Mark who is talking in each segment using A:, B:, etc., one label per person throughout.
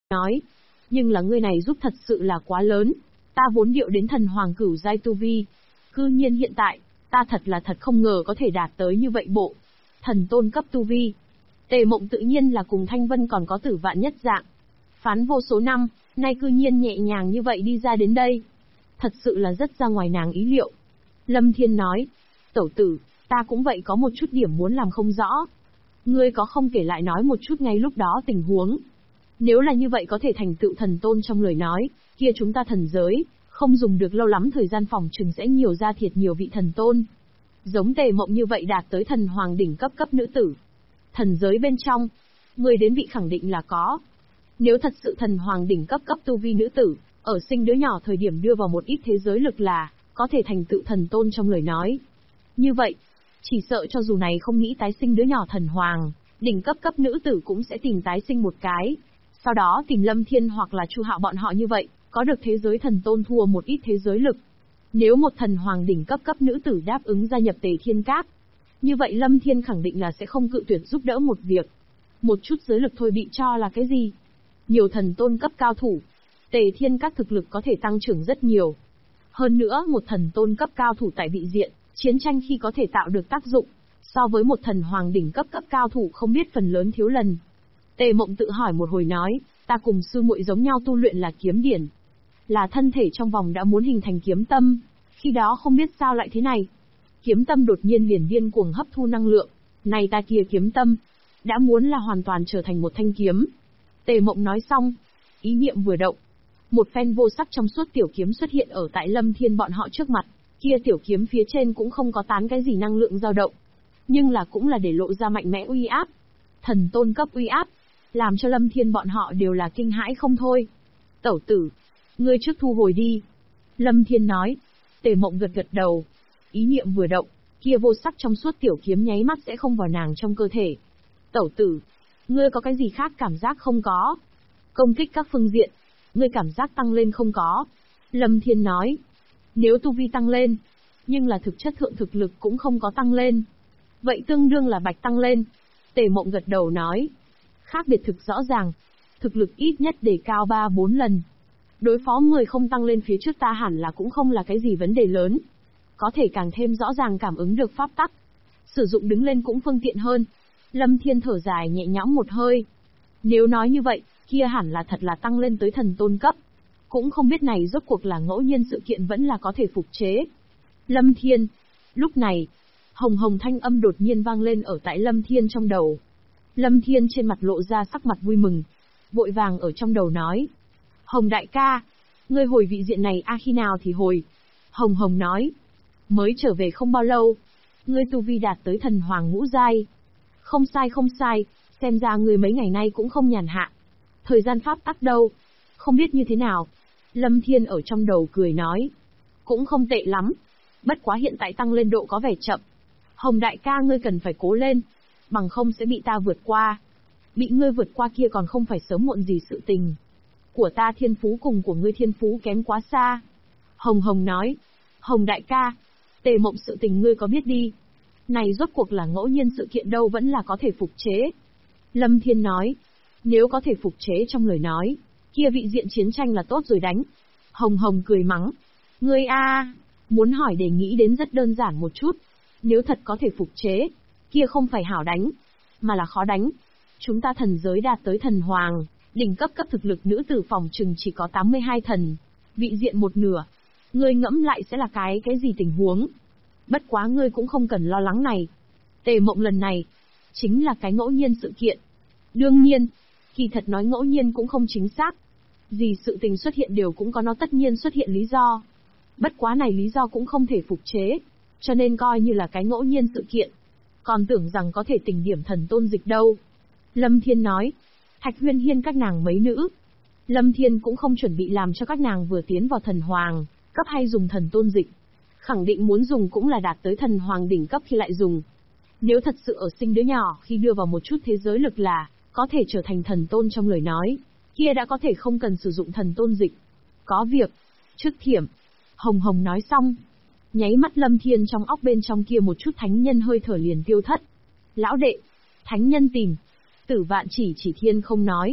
A: nói. Nhưng là ngươi này giúp thật sự là quá lớn. Ta vốn điệu đến thần hoàng cửu giai tu vi. Cư nhiên hiện tại, ta thật không ngờ có thể đạt tới như vậy bộ. Thần tôn cấp tu vi. Tề Mộng tự nhiên là cùng Thanh Vân còn có Tử Vạn nhất dạng. Phán vô số năm, nay cư nhiên nhẹ nhàng như vậy đi ra đến đây. Thật sự là rất ra ngoài nàng ý liệu. Lâm Thiên nói, tẩu tử, ta cũng vậy có một chút điểm muốn làm không rõ. Ngươi có không kể lại nói một chút ngay lúc đó tình huống. Nếu là như vậy có thể thành tựu thần tôn trong lời nói, kia chúng ta thần giới, không dùng được lâu lắm thời gian phòng trừng sẽ nhiều ra thiệt nhiều vị thần tôn. Giống Tề Mộng như vậy đạt tới thần hoàng đỉnh cấp nữ tử. Thần giới bên trong, người đến vị khẳng định là có. Nếu thật sự thần hoàng đỉnh cấp tu vi nữ tử, ở sinh đứa nhỏ thời điểm đưa vào một ít thế giới lực là, có thể thành tựu thần tôn trong lời nói. Như vậy, chỉ sợ cho dù này không nghĩ tái sinh đứa nhỏ thần hoàng, đỉnh cấp nữ tử cũng sẽ tìm tái sinh một cái. Sau đó tìm Lâm Thiên hoặc là Chu Hạo bọn họ như vậy, có được thế giới thần tôn thua một ít thế giới lực. Nếu một thần hoàng đỉnh cấp nữ tử đáp ứng gia nhập Tề Thiên Các, như vậy Lâm Thiên khẳng định là sẽ không cự tuyệt giúp đỡ một việc. Một chút giới lực thôi bị cho là cái gì? Nhiều thần tôn cấp cao thủ, Tề Thiên Các thực lực có thể tăng trưởng rất nhiều. Hơn nữa một thần tôn cấp cao thủ tại vị diện, chiến tranh khi có thể tạo được tác dụng, so với một thần hoàng đỉnh cấp cao thủ không biết phần lớn thiếu lần. Tề Mộng tự hỏi một hồi nói, ta cùng sư muội giống nhau tu luyện là kiếm điển. Là thân thể trong vòng đã muốn hình thành kiếm tâm, khi đó không biết sao lại thế này. Kiếm tâm đột nhiên liền điên cuồng hấp thu năng lượng, này ta kia kiếm tâm, đã muốn là hoàn toàn trở thành một thanh kiếm. Tề Mộng nói xong, ý niệm vừa động, một phen vô sắc trong suốt tiểu kiếm xuất hiện ở tại Lâm Thiên bọn họ trước mặt, kia tiểu kiếm phía trên cũng không có tán cái gì năng lượng dao động, nhưng là cũng là để lộ ra mạnh mẽ uy áp, thần tôn cấp uy áp, làm cho Lâm Thiên bọn họ đều là kinh hãi không thôi. Tẩu tử, ngươi trước thu hồi đi. Lâm Thiên nói. Tề Mộng gật đầu. Ý niệm vừa động, kia vô sắc trong suốt tiểu kiếm nháy mắt sẽ không vào nàng trong cơ thể. Tẩu tử, ngươi có cái gì khác cảm giác không có? Công kích các phương diện, ngươi cảm giác tăng lên không có? Lâm Thiên nói. Nếu tu vi tăng lên, nhưng là thực chất thượng thực lực cũng không có tăng lên, vậy tương đương là bạch tăng lên. Tề Mộng gật đầu nói. Khác biệt thực rõ ràng, thực lực ít nhất đề cao 3-4 lần. Đối phó người không tăng lên phía trước ta hẳn là cũng không là cái gì vấn đề lớn. Có thể càng thêm rõ ràng cảm ứng được pháp tắc. Sử dụng đứng lên cũng phương tiện hơn. Lâm Thiên thở dài nhẹ nhõm một hơi. Nếu nói như vậy, kia hẳn là thật là tăng lên tới thần tôn cấp. Cũng không biết này rốt cuộc là ngẫu nhiên sự kiện vẫn là có thể phục chế. Lâm Thiên. Lúc này, hồng hồng thanh âm đột nhiên vang lên ở tại Lâm Thiên trong đầu. Lâm Thiên trên mặt lộ ra sắc mặt vui mừng. Vội vàng ở trong đầu nói. Hồng đại ca, ngươi hồi vị diện này khi nào thì hồi. Hồng hồng nói. Mới trở về không bao lâu. Ngươi tu vi đạt tới thần hoàng ngũ giai. Không sai, xem ra ngươi mấy ngày nay cũng không nhàn hạ. Thời gian pháp tắc đâu? Không biết như thế nào. Lâm Thiên ở trong đầu cười nói. Cũng không tệ lắm. Bất quá hiện tại tăng lên độ có vẻ chậm. Hồng đại ca ngươi cần phải cố lên. Bằng không sẽ bị ta vượt qua. Bị ngươi vượt qua kia còn không phải sớm muộn gì sự tình. Của ta thiên phú cùng của ngươi thiên phú kém quá xa. Hồng hồng nói. Hồng đại ca, Tề Mộng sự tình ngươi có biết đi. Này rốt cuộc là ngẫu nhiên sự kiện đâu vẫn là có thể phục chế. Lâm Thiên nói. Nếu có thể phục chế trong lời nói, kia vị diện chiến tranh là tốt rồi đánh. Hồng hồng cười mắng. Ngươi muốn hỏi để nghĩ đến rất đơn giản một chút. Nếu thật có thể phục chế, kia không phải hảo đánh, mà là khó đánh. Chúng ta thần giới đạt tới thần hoàng, đỉnh cấp thực lực nữ tử phòng chừng chỉ có 82 thần, vị diện một nửa. Ngươi ngẫm lại sẽ là cái gì tình huống. Bất quá ngươi cũng không cần lo lắng này. Tề Mộng lần này, chính là cái ngẫu nhiên sự kiện. Đương nhiên, kỳ thật nói ngẫu nhiên cũng không chính xác. Gì sự tình xuất hiện đều cũng có nó tất nhiên xuất hiện lý do. Bất quá này lý do cũng không thể phục chế, cho nên coi như là cái ngẫu nhiên sự kiện. Còn tưởng rằng có thể tỉnh điểm thần tôn dịch đâu. Lâm Thiên nói. Thạch Huyên Hiên các nàng mấy nữ. Lâm Thiên cũng không chuẩn bị làm cho các nàng vừa tiến vào thần hoàng cấp hay dùng thần tôn dịch. Khẳng định muốn dùng cũng là đạt tới thần hoàng đỉnh cấp khi lại dùng. Nếu thật sự ở sinh đứa nhỏ khi đưa vào một chút thế giới lực là có thể trở thành thần tôn trong lời nói, kia đã có thể không cần sử dụng thần tôn dịch. Có việc. Trước thiểm. Hồng hồng nói xong. Nháy mắt Lâm Thiên trong óc bên trong kia một chút thánh nhân hơi thở liền tiêu thất. Lão đệ. Thánh nhân tìm. Tử Vạn chỉ Thiên không nói.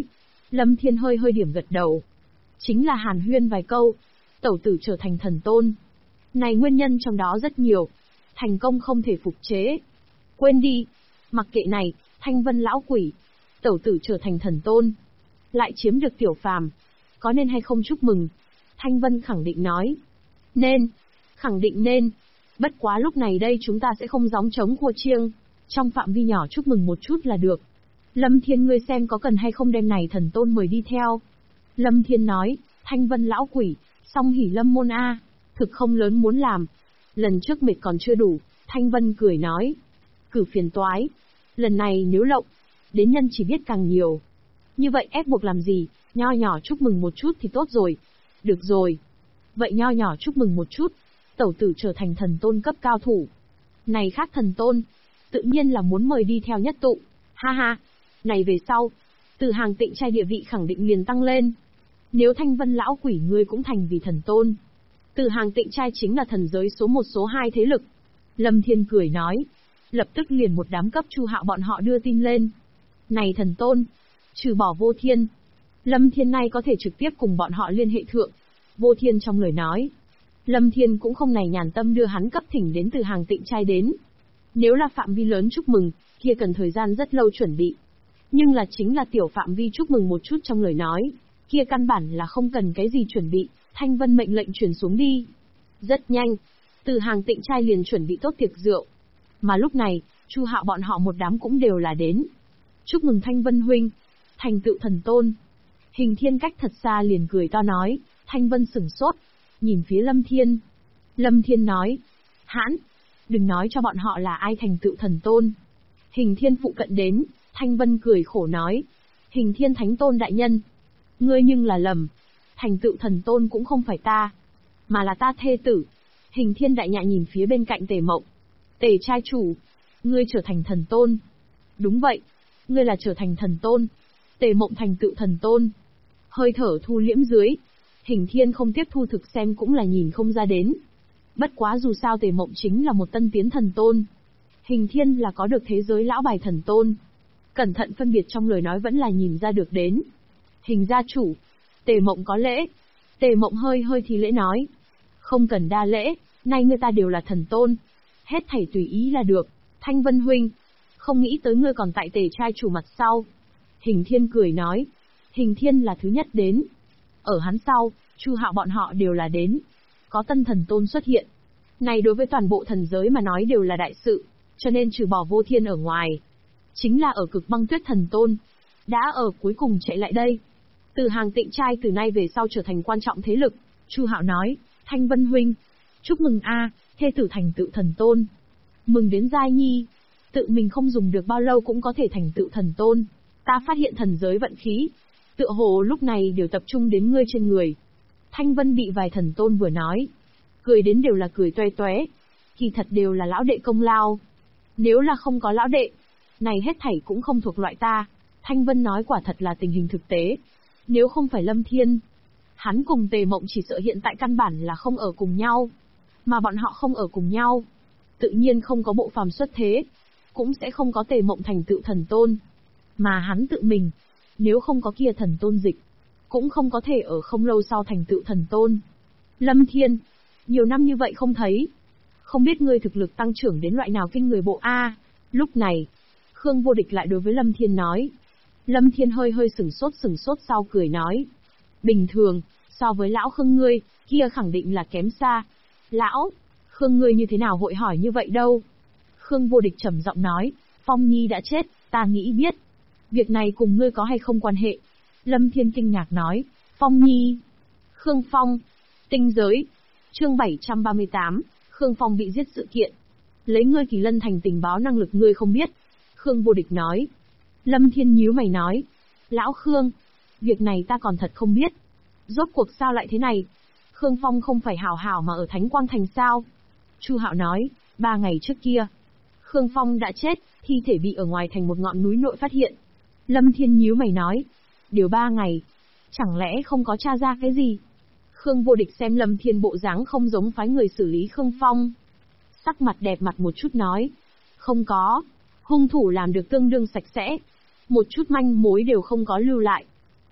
A: Lâm Thiên hơi hơi điểm gật đầu. Chính là hàn huyên vài câu. Tẩu tử trở thành thần tôn. Này nguyên nhân trong đó rất nhiều. Thành công không thể phục chế. Quên đi. Mặc kệ này, Thanh Vân lão quỷ. Tẩu tử trở thành thần tôn. Lại chiếm được tiểu phàm. Có nên hay không chúc mừng? Thanh Vân khẳng định nói. Nên. Khẳng định nên. Bất quá lúc này đây chúng ta sẽ không gióng trống cua chiêng. Trong phạm vi nhỏ chúc mừng một chút là được. Lâm Thiên ngươi xem có cần hay không đem này thần tôn mời đi theo. Lâm Thiên nói, Thanh Vân lão quỷ, song hỉ lâm môn A, thực không lớn muốn làm. Lần trước mệt còn chưa đủ, Thanh Vân cười nói. Cử phiền toái. Lần này nếu lộng, đến nhân chỉ biết càng nhiều. Như vậy ép buộc làm gì, nho nhỏ chúc mừng một chút thì tốt rồi. Được rồi. Vậy nho nhỏ chúc mừng một chút, tẩu tử trở thành thần tôn cấp cao thủ. Này khác thần tôn, tự nhiên là muốn mời đi theo nhất tụ. Ha ha, này về sau, từ hàng tịnh trai địa vị khẳng định liền tăng lên. Nếu Thanh Vân lão quỷ ngươi cũng thành vì thần tôn, từ hàng tịnh trai chính là thần giới số 1 số 2 thế lực. Lâm Thiên cười nói, lập tức liền một đám cấp Chu Hạo bọn họ đưa tin lên. Này thần tôn, trừ bỏ Vô Thiên, Lâm Thiên nay có thể trực tiếp cùng bọn họ liên hệ thượng. Vô Thiên trong lời nói, Lâm Thiên cũng không này nhàn tâm đưa hắn cấp thỉnh đến từ hàng tịnh trai đến. Nếu là phạm vi lớn chúc mừng, kia cần thời gian rất lâu chuẩn bị. Nhưng là chính là tiểu phạm vi chúc mừng một chút trong lời nói, kia căn bản là không cần cái gì chuẩn bị, Thanh Vân mệnh lệnh truyền xuống đi. Rất nhanh, từ hàng tịnh trai liền chuẩn bị tốt tiệc rượu. Mà lúc này, Chu Hạo bọn họ một đám cũng đều là đến. Chúc mừng Thanh Vân huynh, thành tựu thần tôn. Hình Thiên cách thật xa liền cười to nói, Thanh Vân sửng sốt, nhìn phía Lâm Thiên. Lâm Thiên nói, hãn, đừng nói cho bọn họ là ai thành tựu thần tôn. Hình Thiên phụ cận đến, Thanh Vân cười khổ nói, Hình Thiên thánh tôn đại nhân, ngươi nhưng là lầm, thành tựu thần tôn cũng không phải ta, mà là ta thê tử. Hình Thiên đại nhạ nhìn phía bên cạnh Tề Mộng. Tề trai chủ, ngươi trở thành thần tôn. Đúng vậy, ngươi là trở thành thần tôn. Tề Mộng thành tựu thần tôn. Hơi thở thu liễm dưới, Hình Thiên không tiếp thu thực xem cũng là nhìn không ra đến. Bất quá dù sao Tề Mộng chính là một tân tiến thần tôn. Hình Thiên là có được thế giới lão bài thần tôn. Cẩn thận phân biệt trong lời nói vẫn là nhìn ra được đến. Hình gia chủ, Tề Mộng có lễ. Tề Mộng hơi hơi thì lễ nói. Không cần đa lễ, nay người ta đều là thần tôn. Hết thảy tùy ý là được. Thanh Vân huynh, không nghĩ tới ngươi còn tại Tề trai chủ mặt sau. Hình Thiên cười nói. Hình Thiên là thứ nhất đến. Ở hắn sau, Chu Hạo bọn họ đều là đến. Có tân thần tôn xuất hiện. Này đối với toàn bộ thần giới mà nói đều là đại sự, cho nên trừ bỏ Vô Thiên ở ngoài, chính là ở Cực Băng Tuyết thần tôn, đã ở cuối cùng chạy lại đây. Từ hàng tịnh trai từ nay về sau trở thành quan trọng thế lực. Chu Hạo nói, Thanh Vân huynh, chúc mừng a, thê tử thành tựu thần tôn. Mừng đến giai nhi, tự mình không dùng được bao lâu cũng có thể thành tựu thần tôn. Ta phát hiện thần giới vận khí, tựa hồ lúc này đều tập trung đến ngươi trên người. Thanh Vân bị vài thần tôn vừa nói, cười đến đều là cười toe toé. Kỳ thật đều là lão đệ công lao. Nếu là không có lão đệ, này hết thảy cũng không thuộc loại ta. Thanh Vân nói quả thật là tình hình thực tế. Nếu không phải Lâm Thiên, hắn cùng Tề Mộng chỉ sợ hiện tại căn bản là không ở cùng nhau. Mà bọn họ không ở cùng nhau, tự nhiên không có bộ phàm xuất thế, cũng sẽ không có Tề Mộng thành tựu thần tôn. Mà hắn tự mình, nếu không có kia thần tôn dịch, cũng không có thể ở không lâu sau thành tựu thần tôn. Lâm Thiên, nhiều năm như vậy không thấy, không biết ngươi thực lực tăng trưởng đến loại nào kinh người bộ a. Lúc này, Khương Vô Địch lại đối với Lâm Thiên nói. Lâm Thiên hơi hơi sửng sốt sau cười nói. Bình thường, so với lão Khương ngươi, kia khẳng định là kém xa. Lão, Khương ngươi như thế nào hội hỏi như vậy đâu? Khương Vô Địch trầm giọng nói, Phong Nhi đã chết, ta nghĩ biết. Việc này cùng ngươi có hay không quan hệ? Lâm Thiên kinh ngạc nói, Phong Nhi. Khương Phong, tinh giới. Chương 738, Khương Phong bị giết sự kiện. Lấy ngươi Kỳ Lân thành tình báo năng lực ngươi không biết. Khương Vô Địch nói. Lâm Thiên nhíu mày nói. Lão Khương, việc này ta còn thật không biết. Rốt cuộc sao lại thế này? Khương Phong không phải hảo hảo mà ở Thánh Quang Thành sao? Chu Hạo nói, 3 ngày trước kia, Khương Phong đã chết, thi thể bị ở ngoài thành một ngọn núi nội phát hiện. Lâm Thiên nhíu mày nói. Điều 3 ngày, chẳng lẽ không có tra ra cái gì? Khương Vô Địch xem Lâm Thiên bộ dáng không giống phái người xử lý Khương Phong. Sắc mặt đẹp mặt một chút nói. Không có. Hung thủ làm được tương đương sạch sẽ. Một chút manh mối đều không có lưu lại.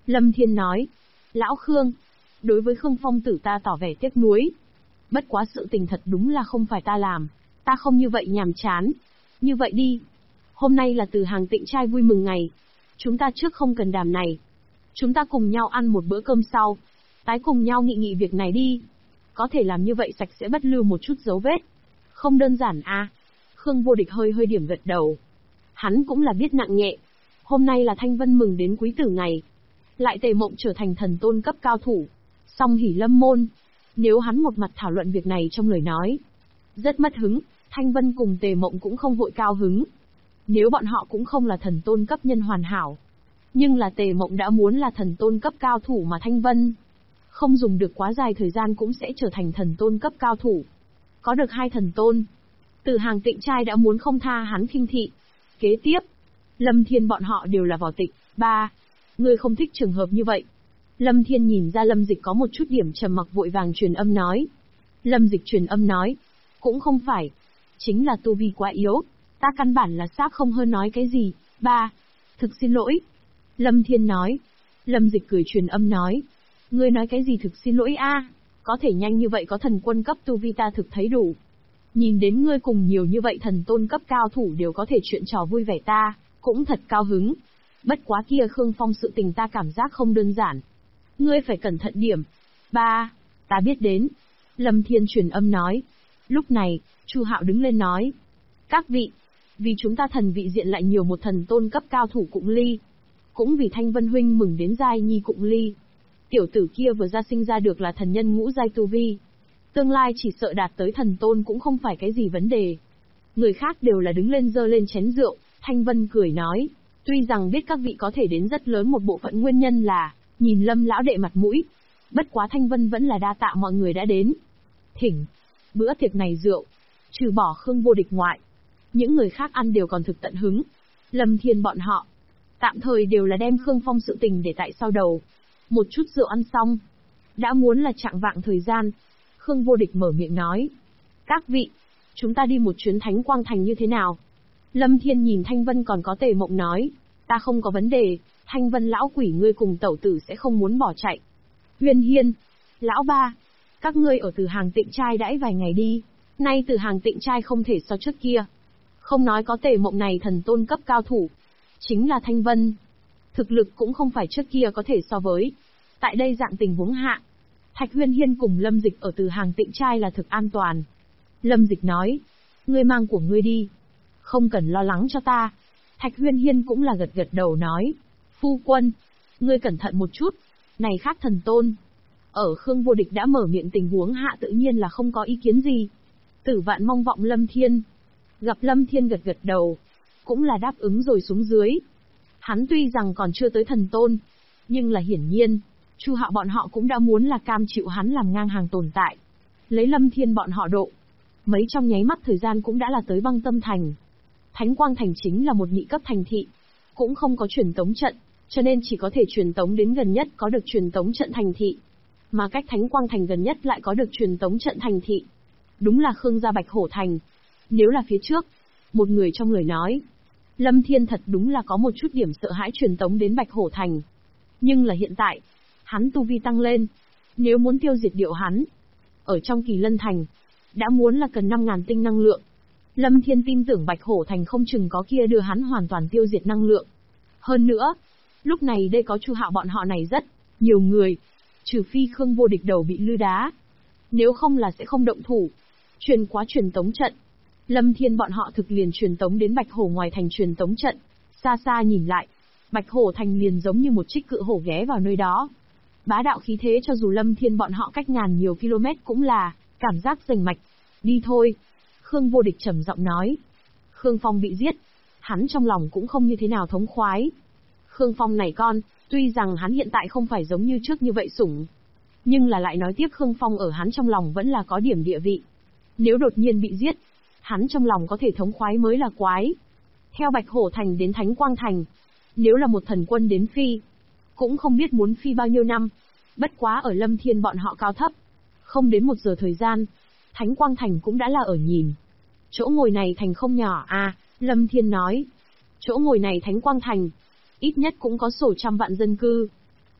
A: Lâm Thiên nói. Lão Khương. Đối với Khương Phong tử ta tỏ vẻ tiếc nuối. Bất quá sự tình thật đúng là không phải ta làm. Ta không như vậy nhàm chán. Như vậy đi. Hôm nay là Từ Hàng Tịnh trai vui mừng ngày. Chúng ta trước không cần đàm này. Chúng ta cùng nhau ăn một bữa cơm sau. Tái cùng nhau nghị nghị việc này đi. Có thể làm như vậy sạch sẽ bất lưu một chút dấu vết. Không đơn giản à. Khương Vô Địch hơi hơi điểm gật đầu. Hắn cũng là biết nặng nhẹ. Hôm nay là Thanh Vân mừng đến quý tử ngày. Lại Tề Mộng trở thành thần tôn cấp cao thủ. Song hỉ lâm môn. Nếu hắn một mặt thảo luận việc này trong lời nói. Rất mất hứng, Thanh Vân cùng Tề Mộng cũng không vội cao hứng. Nếu bọn họ cũng không là thần tôn cấp nhân hoàn hảo. Nhưng là Tề Mộng đã muốn là thần tôn cấp cao thủ mà Thanh Vân. Không dùng được quá dài thời gian cũng sẽ trở thành thần tôn cấp cao thủ. Có được 2 thần tôn. Từ Hàng Tịnh trai đã muốn không tha hắn khinh thị. Kế tiếp, Lâm Thiên bọn họ đều là vỏ tịch. 3. Ngươi không thích trường hợp như vậy. Lâm Thiên nhìn ra Lâm Dịch có một chút điểm trầm mặc vội vàng truyền âm nói. Lâm Dịch truyền âm nói. Cũng không phải. Chính là tu vi quá yếu. Ta căn bản là xác không hơn nói cái gì. 3. Thực xin lỗi. Lâm Thiên nói. Lâm Dịch cười truyền âm nói. Ngươi nói cái gì thực xin lỗi a? Có thể nhanh như vậy có thần quân cấp tu vi ta thực thấy đủ. Nhìn đến ngươi cùng nhiều như vậy thần tôn cấp cao thủ đều có thể chuyện trò vui vẻ ta, cũng thật cao hứng. Bất quá kia Khương Phong sự tình ta cảm giác không đơn giản. Ngươi phải cẩn thận điểm. 3. Ta biết đến. Lâm Thiên truyền âm nói. Lúc này, Chu Hạo đứng lên nói. Các vị, vì chúng ta thần vị diện lại nhiều một thần tôn cấp cao thủ Cụng Ly. Cũng vì Thanh Vân huynh mừng đến giai nhi Cụng Ly. Tiểu tử kia vừa ra sinh ra được là thần nhân ngũ giai tu vi. Tương lai chỉ sợ đạt tới thần tôn cũng không phải cái gì vấn đề. Người khác đều là đứng lên giơ lên chén rượu, Thanh Vân cười nói. Tuy rằng biết các vị có thể đến rất lớn một bộ phận nguyên nhân là nhìn Lâm lão đệ mặt mũi. Bất quá Thanh Vân vẫn là đa tạ mọi người đã đến. Thỉnh. Bữa tiệc này rượu, trừ bỏ Khương Vô Địch ngoại. Những người khác ăn đều còn thực tận hứng. Lâm Thiên bọn họ. Tạm thời đều là đem Khương Phong sự tình để tại sau đầu. Một chút rượu ăn xong. Đã muốn là chạng vạng thời gian. Khương Vô Địch mở miệng nói. Các vị, chúng ta đi một chuyến Thánh Quang Thành như thế nào? Lâm Thiên nhìn Thanh Vân còn có Tề Mộng nói. Ta không có vấn đề, Thanh Vân lão quỷ ngươi cùng tẩu tử sẽ không muốn bỏ chạy. Huyên Hiên. Lão ba. Các ngươi ở Từ Hàng Tịnh trai đãi vài ngày đi. Nay Từ Hàng Tịnh trai không thể so trước kia. Không nói có Tề Mộng này thần tôn cấp cao thủ. Chính là Thanh Vân. Thực lực cũng không phải trước kia có thể so với. Tại đây dạng tình huống hạ. Thạch Huyên Hiên cùng Lâm Dịch ở Từ Hàng Tịnh trai là thực an toàn. Lâm Dịch nói. Ngươi mang của ngươi đi. Không cần lo lắng cho ta. Thạch Huyên Hiên cũng là gật gật đầu nói. Phu quân. Ngươi cẩn thận một chút. Này khác thần tôn. Ở Khương Vô Địch đã mở miệng tình huống hạ tự nhiên là không có ý kiến gì. Tử Vạn mong vọng Lâm Thiên. Gặp Lâm Thiên gật gật đầu. Cũng là đáp ứng rồi xuống dưới. Hắn tuy rằng còn chưa tới thần tôn. Nhưng là hiển nhiên. Chu Hạo bọn họ cũng đã muốn là cam chịu hắn làm ngang hàng tồn tại. Lấy Lâm Thiên bọn họ độ. Mấy trong nháy mắt thời gian cũng đã là tới Băng Tâm Thành. Thánh Quang Thành chính là một nhị cấp thành thị. Cũng không có truyền tống trận. Cho nên chỉ có thể truyền tống đến gần nhất có được truyền tống trận thành thị. Mà cách Thánh Quang Thành gần nhất lại có được truyền tống trận thành thị. Đúng là Khương gia Bạch Hổ Thành. Nếu là phía trước. Một người trong lời nói. Lâm Thiên thật đúng là có một chút điểm sợ hãi truyền tống đến Bạch Hổ Thành. Nhưng là hiện tại. Hắn tu vi tăng lên. Nếu muốn tiêu diệt điệu hắn. Ở trong Kỳ Lân Thành. Đã muốn là cần 5.000 tinh năng lượng. Lâm Thiên tin tưởng Bạch Hổ Thành không chừng có kia đưa hắn hoàn toàn tiêu diệt năng lượng. Hơn nữa. Lúc này đây có Chu Hạo bọn họ này rất nhiều người. Trừ phi Khương Vô Địch đầu bị lư đá. Nếu không là sẽ không động thủ. Truyền quá truyền tống trận. Lâm Thiên bọn họ thực liền truyền tống đến Bạch Hổ ngoài thành truyền tống trận. Xa xa nhìn lại. Bạch Hổ Thành liền giống như một trích cự hổ ghé vào nơi đó. Bá đạo khí thế cho dù Lâm Thiên bọn họ cách ngàn nhiều km cũng là cảm giác rành mạch. Đi thôi. Khương Vô Địch trầm giọng nói. Khương Phong bị giết. Hắn trong lòng cũng không như thế nào thống khoái. Khương Phong này con, tuy rằng hắn hiện tại không phải giống như trước như vậy sủng. Nhưng là lại nói tiếp Khương Phong ở hắn trong lòng vẫn là có điểm địa vị. Nếu đột nhiên bị giết, hắn trong lòng có thể thống khoái mới là quái. Theo Bạch Hổ Thành đến Thánh Quang Thành. Nếu là một thần quân đến phi. Cũng không biết muốn phi bao nhiêu năm. Bất quá ở Lâm Thiên bọn họ cao thấp. Không đến 1 giờ thời gian. Thánh Quang Thành cũng đã là ở nhìn. Chỗ ngồi này thành không nhỏ à, Lâm Thiên nói. Chỗ ngồi này Thánh Quang Thành. Ít nhất cũng có sổ trăm vạn dân cư.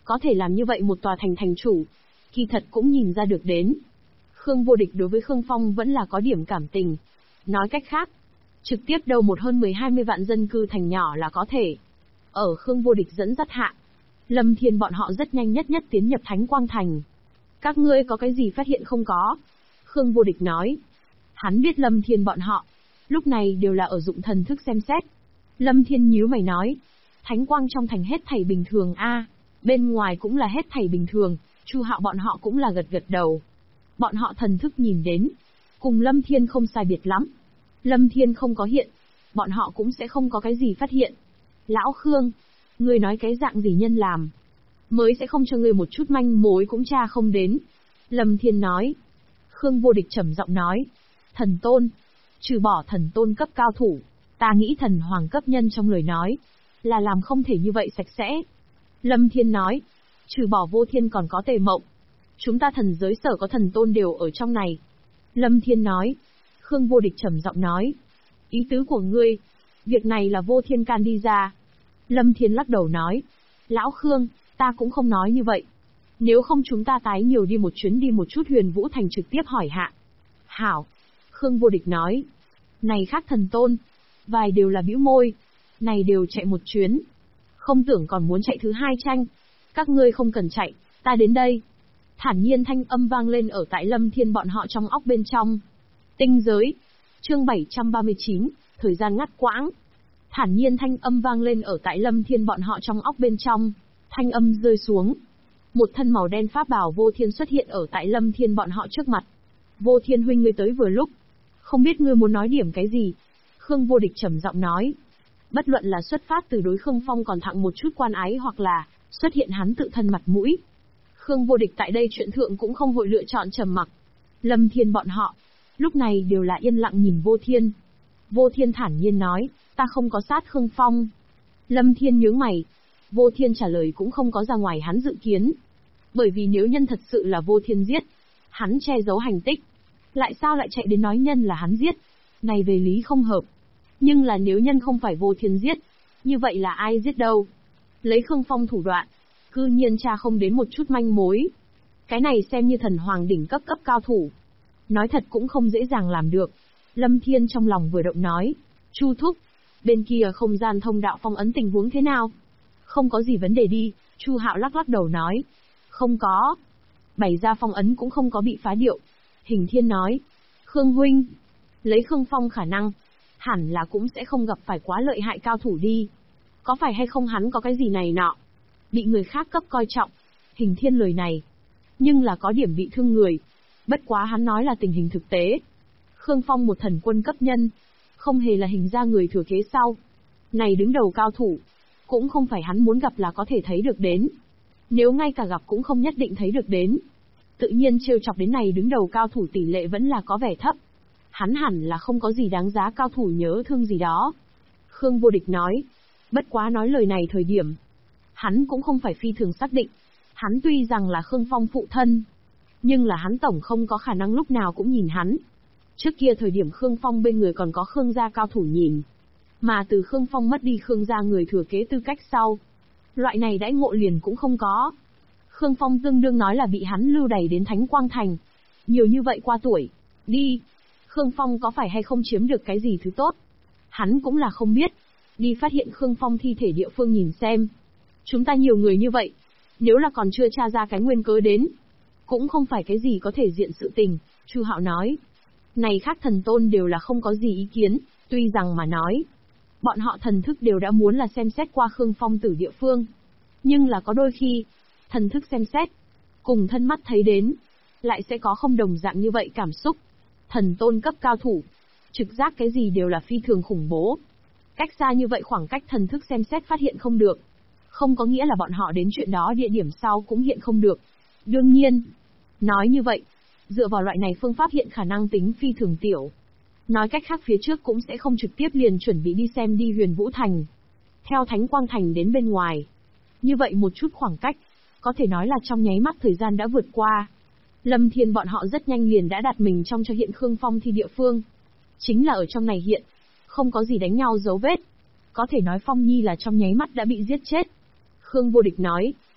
A: Có thể làm như vậy một tòa thành thành chủ, kỳ thật cũng nhìn ra được đến. Khương Vô Địch đối với Khương Phong vẫn là có điểm cảm tình. Nói cách khác, trực tiếp đầu một hơn 10-20 vạn dân cư thành nhỏ là có thể. Ở Khương Vô Địch dẫn dắt hạ, Lâm Thiên bọn họ rất nhanh nhất tiến nhập Thánh Quang Thành. Các ngươi có cái gì phát hiện không có? Khương Vô Địch nói. Hắn biết Lâm Thiên bọn họ, lúc này đều là ở dụng thần thức xem xét. Lâm Thiên nhíu mày nói. Thánh Quang trong thành hết thảy bình thường a, bên ngoài cũng là hết thảy bình thường, Chu Hạo bọn họ cũng là gật gật đầu. Bọn họ thần thức nhìn đến, cùng Lâm Thiên không sai biệt lắm. Lâm Thiên không có hiện, bọn họ cũng sẽ không có cái gì phát hiện. Lão Khương, ngươi nói cái dạng gì nhân làm, mới sẽ không cho ngươi một chút manh mối cũng tra không đến. Lâm Thiên nói. Khương Vô Địch trầm giọng nói. Thần tôn, trừ bỏ thần tôn cấp cao thủ, ta nghĩ thần hoàng cấp nhân trong lời nói, là làm không thể như vậy sạch sẽ. Lâm Thiên nói. Trừ bỏ Vô Thiên còn có Tề Mộng. Chúng ta thần giới sở có thần tôn đều ở trong này. Lâm Thiên nói. Khương Vô Địch trầm giọng nói. Ý tứ của ngươi, việc này là Vô Thiên can đi ra. Lâm Thiên lắc đầu nói. Lão Khương, ta cũng không nói như vậy. Nếu không chúng ta tái nhiều đi một chuyến đi một chút Huyền Vũ Thành trực tiếp hỏi hạ. Hảo. Khương Vô Địch nói. Này khác thần tôn. Vài đều là bĩu môi. Này đều chạy một chuyến. Không tưởng còn muốn chạy thứ hai tranh. Các ngươi không cần chạy, ta đến đây. Thản nhiên thanh âm vang lên ở tại Lâm Thiên bọn họ trong óc bên trong. Tinh giới. Chương 739, thời gian ngắt quãng. Thản nhiên thanh âm vang lên ở tại Lâm Thiên bọn họ trong óc bên trong. Thanh âm rơi xuống. Một thân màu đen pháp bảo Vô Thiên xuất hiện ở tại Lâm Thiên bọn họ trước mặt. Vô Thiên huynh ngươi tới vừa lúc. Không biết ngươi muốn nói điểm cái gì? Khương Vô Địch trầm giọng nói. Bất luận là xuất phát từ đối Khương Phong còn thặng một chút quan ái hoặc là xuất hiện hắn tự thân mặt mũi, Khương Vô Địch tại đây chuyện thượng cũng không vội lựa chọn trầm mặc. Lâm Thiên bọn họ, lúc này đều là yên lặng nhìn Vô Thiên. Vô Thiên thản nhiên nói, ta không có sát Khương Phong. Lâm Thiên nhướng mày. Vô Thiên trả lời cũng không có ra ngoài hắn dự kiến. Bởi vì nếu nhân thật sự là Vô Thiên giết, hắn che giấu hành tích. Lại sao lại chạy đến nói nhân là hắn giết? Này về lý không hợp. Nhưng là nếu nhân không phải Vô Thiên giết, như vậy là ai giết đâu? Lấy Khương Phong thủ đoạn, cư nhiên tra không đến một chút manh mối. Cái này xem như thần hoàng đỉnh cấp cao thủ. Nói thật cũng không dễ dàng làm được. Lâm Thiên trong lòng vừa động nói. Chu thúc, bên kia không gian thông đạo phong ấn tình huống thế nào? Không có gì vấn đề đi, Chu Hạo lắc lắc đầu nói. Không có. Bày ra phong ấn cũng không có bị phá điệu. Hình Thiên nói. Khương huynh, lấy Khương Phong khả năng, hẳn là cũng sẽ không gặp phải quá lợi hại cao thủ đi. Có phải hay không hắn có cái gì này nọ, bị người khác cấp coi trọng. Hình Thiên lời này, nhưng là có điểm bị thương người. Bất quá hắn nói là tình hình thực tế. Khương Phong một thần quân cấp nhân, không hề là hình ra người thừa kế sau. Này đứng đầu cao thủ, cũng không phải hắn muốn gặp là có thể thấy được đến. Nếu ngay cả gặp cũng không nhất định thấy được đến. Tự nhiên trêu chọc đến này đứng đầu cao thủ tỷ lệ vẫn là có vẻ thấp. Hắn hẳn là không có gì đáng giá cao thủ nhớ thương gì đó. Khương Vô Địch nói. Bất quá nói lời này thời điểm, hắn cũng không phải phi thường xác định. Hắn tuy rằng là Khương Phong phụ thân, nhưng là hắn tổng không có khả năng lúc nào cũng nhìn hắn. Trước kia thời điểm Khương Phong bên người còn có Khương gia cao thủ nhìn. Mà từ Khương Phong mất đi Khương gia người thừa kế tư cách sau, loại này đãi ngộ liền cũng không có. Khương Phong tương đương nói là bị hắn lưu đày đến Thánh Quang Thành. Nhiều như vậy qua tuổi, đi. Khương Phong có phải hay không chiếm được cái gì thứ tốt? Hắn cũng là không biết. Đi phát hiện Khương Phong thi thể địa phương nhìn xem. Chúng ta nhiều người như vậy, nếu là còn chưa tra ra cái nguyên cớ đến, cũng không phải cái gì có thể diện sự tình, Chu Hạo nói. Này khác thần tôn đều là không có gì ý kiến, tuy rằng mà nói, bọn họ thần thức đều đã muốn là xem xét qua Khương Phong tử địa phương. Nhưng là có đôi khi, thần thức xem xét, cùng thân mắt thấy đến, lại sẽ có không đồng dạng như vậy cảm xúc. Thần tôn cấp cao thủ, trực giác cái gì đều là phi thường khủng bố. Cách xa như vậy khoảng cách thần thức xem xét phát hiện không được, không có nghĩa là bọn họ đến chuyện đó địa điểm sau cũng hiện không được. Đương nhiên, nói như vậy, dựa vào loại này phương pháp hiện khả năng tính phi thường tiểu. Nói cách khác phía trước cũng sẽ không trực tiếp liền chuẩn bị đi xem đi Huyền Vũ Thành. Theo Thánh Quang Thành đến bên ngoài. Như vậy một chút khoảng cách, có thể nói là trong nháy mắt thời gian đã vượt qua. Lâm Thiên bọn họ rất nhanh liền đã đặt mình trong cho hiện Khương Phong thi địa phương. Chính là ở trong này hiện, không có gì đánh nhau dấu vết. Có thể nói Phong Nhi là trong nháy mắt đã bị giết chết. Khương Vô Địch nói,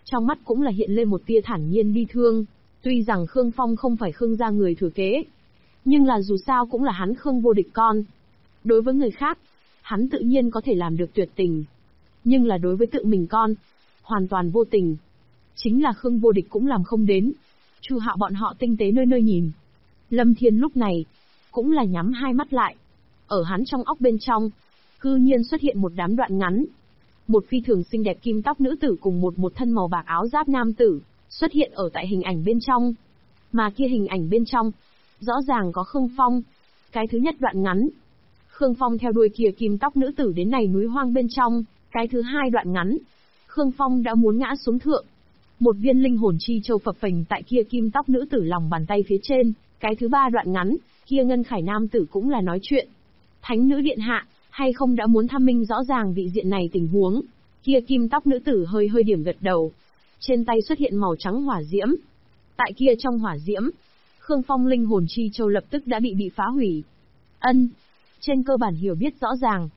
A: Trong mắt cũng là hiện lên một tia thản nhiên bi thương. Tuy rằng Khương Phong không phải Khương gia người thừa kế, nhưng là dù sao cũng là hắn Khương Vô Địch con. Đối với người khác, hắn tự nhiên có thể làm được tuyệt tình. Nhưng là đối với tự mình con, hoàn toàn vô tình. Chính là Khương Vô Địch cũng làm không đến. Chu Hạo bọn họ tinh tế nơi nơi nhìn. Lâm Thiên lúc này, cũng là nhắm hai mắt lại. Ở hắn trong óc bên trong, cư nhiên xuất hiện một đám đoạn ngắn. Một phi thường xinh đẹp kim tóc nữ tử cùng một thân màu bạc áo giáp nam tử, xuất hiện ở tại hình ảnh bên trong. Mà kia hình ảnh bên trong, rõ ràng có Khương Phong. Cái thứ nhất đoạn ngắn, Khương Phong theo đuôi kia kim tóc nữ tử đến này núi hoang bên trong. Cái thứ hai đoạn ngắn, Khương Phong đã muốn ngã xuống thượng. Một viên linh hồn chi châu phập phềnh tại kia kim tóc nữ tử lòng bàn tay phía trên. Cái thứ ba đoạn ngắn, kia ngân khải nam tử cũng là nói chuyện. Thánh nữ điện hạ, hay không đã muốn thăm minh rõ ràng vị diện này tình huống. Kia kim tóc nữ tử hơi hơi điểm gật đầu. Trên tay xuất hiện màu trắng hỏa diễm. Tại kia trong hỏa diễm, Khương Phong linh hồn chi châu lập tức đã bị phá hủy. Ân, trên cơ bản hiểu biết rõ ràng.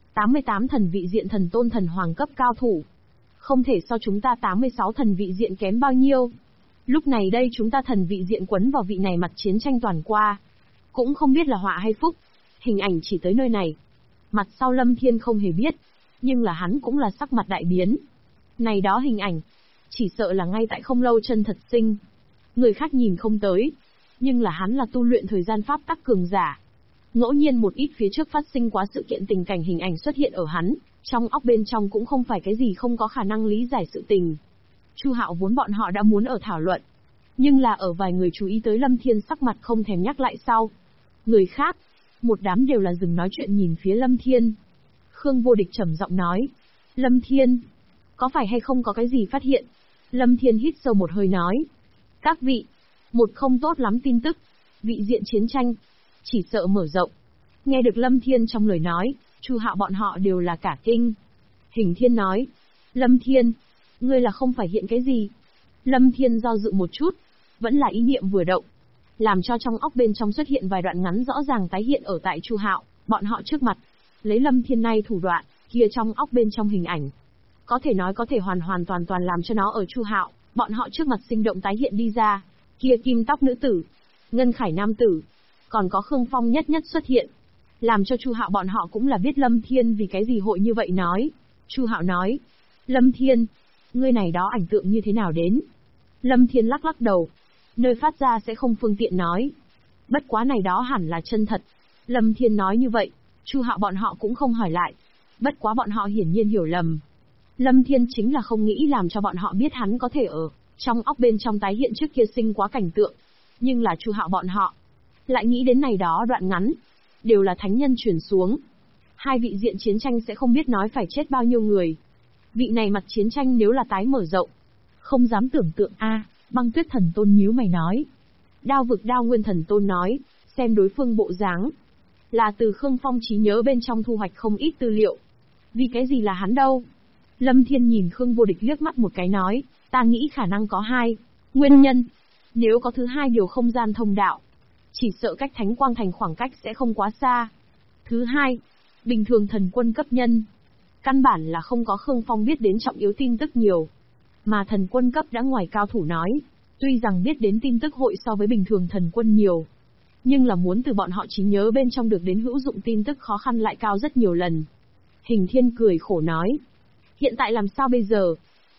A: 88 thần vị diện thần tôn thần hoàng cấp cao thủ. Không thể so chúng ta 86 thần vị diện kém bao nhiêu. Lúc này đây chúng ta thần vị diện quấn vào vị này mặt chiến tranh toàn qua. Cũng không biết là họa hay phúc. Hình ảnh chỉ tới nơi này. Mặt sau Lâm Thiên không hề biết. Nhưng là hắn cũng là sắc mặt đại biến. Này đó hình ảnh. Chỉ sợ là ngay tại không lâu chân thật sinh. Người khác nhìn không tới. Nhưng là hắn là tu luyện thời gian pháp tắc cường giả. Ngẫu nhiên một ít phía trước phát sinh quá sự kiện tình cảnh hình ảnh xuất hiện ở hắn. Trong óc bên trong cũng không phải cái gì không có khả năng lý giải sự tình. Chu Hạo vốn bọn họ đã muốn ở thảo luận. Nhưng là ở vài người chú ý tới Lâm Thiên sắc mặt không thèm nhắc lại sau. Người khác, một đám đều là dừng nói chuyện nhìn phía Lâm Thiên. Khương Vô Địch trầm giọng nói. Lâm Thiên, có phải hay không có cái gì phát hiện? Lâm Thiên hít sâu một hơi nói. Các vị, một không tốt lắm tin tức. Vị diện chiến tranh, chỉ sợ mở rộng. Nghe được Lâm Thiên trong lời nói, Chu Hạo bọn họ đều là cả kinh. Hình Thiên nói. Lâm Thiên, ngươi là không phải hiện cái gì? Lâm Thiên do dự một chút, vẫn là ý niệm vừa động. Làm cho trong óc bên trong xuất hiện vài đoạn ngắn rõ ràng tái hiện ở tại Chu Hạo, bọn họ trước mặt. Lấy Lâm Thiên này thủ đoạn, kia trong óc bên trong hình ảnh. Có thể nói có thể hoàn toàn làm cho nó ở Chu Hạo, bọn họ trước mặt sinh động tái hiện đi ra. Kia kim tóc nữ tử, ngân khải nam tử, còn có Khương Phong nhất xuất hiện. Làm cho Chu Hạo bọn họ cũng là biết Lâm Thiên vì cái gì hội như vậy nói. Chu Hạo nói. Lâm Thiên, ngươi này đó ảnh tượng như thế nào đến? Lâm Thiên lắc đầu. Nơi phát ra sẽ không phương tiện nói. Bất quá này đó hẳn là chân thật. Lâm Thiên nói như vậy, Chu Hạo bọn họ cũng không hỏi lại. Bất quá bọn họ hiển nhiên hiểu lầm. Lâm Thiên chính là không nghĩ làm cho bọn họ biết hắn có thể ở trong óc bên trong tái hiện trước kia sinh quá cảnh tượng. Nhưng là Chu Hạo bọn họ lại nghĩ đến này đó đoạn ngắn, đều là thánh nhân truyền xuống. Hai vị diện chiến tranh sẽ không biết nói phải chết bao nhiêu người. Vị này mặt chiến tranh nếu là tái mở rộng, không dám tưởng tượng a. Băng Tuyết Thần Tôn nhíu mày nói. Đao Vực Đao Nguyên Thần Tôn nói, xem đối phương bộ dáng, là từ Khương Phong trí nhớ bên trong thu hoạch không ít tư liệu. Vì cái gì là hắn đâu? Lâm Thiên nhìn Khương Vô Địch liếc mắt một cái nói, ta nghĩ khả năng có hai nguyên nhân. Nếu có thứ hai điều không gian thông đạo, chỉ sợ cách Thánh Quang Thành khoảng cách sẽ không quá xa. Thứ hai, bình thường thần quân cấp nhân, căn bản là không có Khương Phong biết đến trọng yếu tin tức nhiều. Mà thần quân cấp đã ngoài cao thủ nói, tuy rằng biết đến tin tức hội so với bình thường thần quân nhiều, nhưng là muốn từ bọn họ trí nhớ bên trong được đến hữu dụng tin tức khó khăn lại cao rất nhiều lần. Hình Thiên cười khổ nói, hiện tại làm sao bây giờ?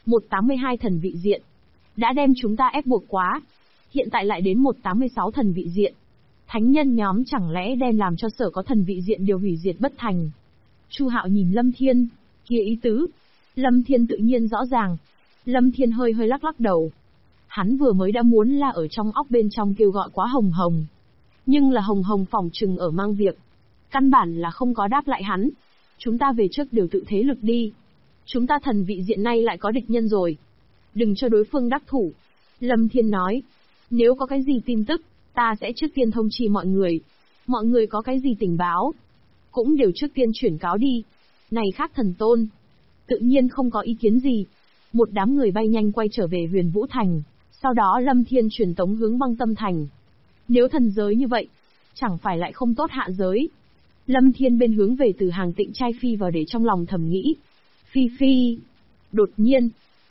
A: 182 thần vị diện đã đem chúng ta ép buộc quá, hiện tại lại đến 186 thần vị diện. Thánh nhân nhóm chẳng lẽ đem làm cho sở có thần vị diện đều hủy diệt bất thành? Chu Hạo nhìn Lâm Thiên, kia ý tứ. Lâm Thiên tự nhiên rõ ràng. Lâm Thiên hơi lắc đầu. Hắn vừa mới đã muốn là ở trong óc bên trong kêu gọi quá Hồng Hồng. Nhưng là Hồng Hồng phỏng chừng ở mang việc. Căn bản là không có đáp lại hắn. Chúng ta về trước đều tự thế lực đi. Chúng ta thần vị diện nay lại có địch nhân rồi. Đừng cho đối phương đắc thủ. Lâm Thiên nói. Nếu có cái gì tin tức, ta sẽ trước tiên thông chi mọi người. Mọi người có cái gì tình báo, cũng đều trước tiên chuyển cáo đi. Này khác thần tôn, tự nhiên không có ý kiến gì. Một đám người bay nhanh quay trở về Huyền Vũ Thành. Sau đó Lâm Thiên truyền tống hướng Băng Tâm Thành. Nếu thần giới như vậy, chẳng phải lại không tốt hạ giới. Lâm Thiên bên hướng về từ hàng Tịnh trai phi vào để trong lòng thầm nghĩ. Phi. Đột nhiên,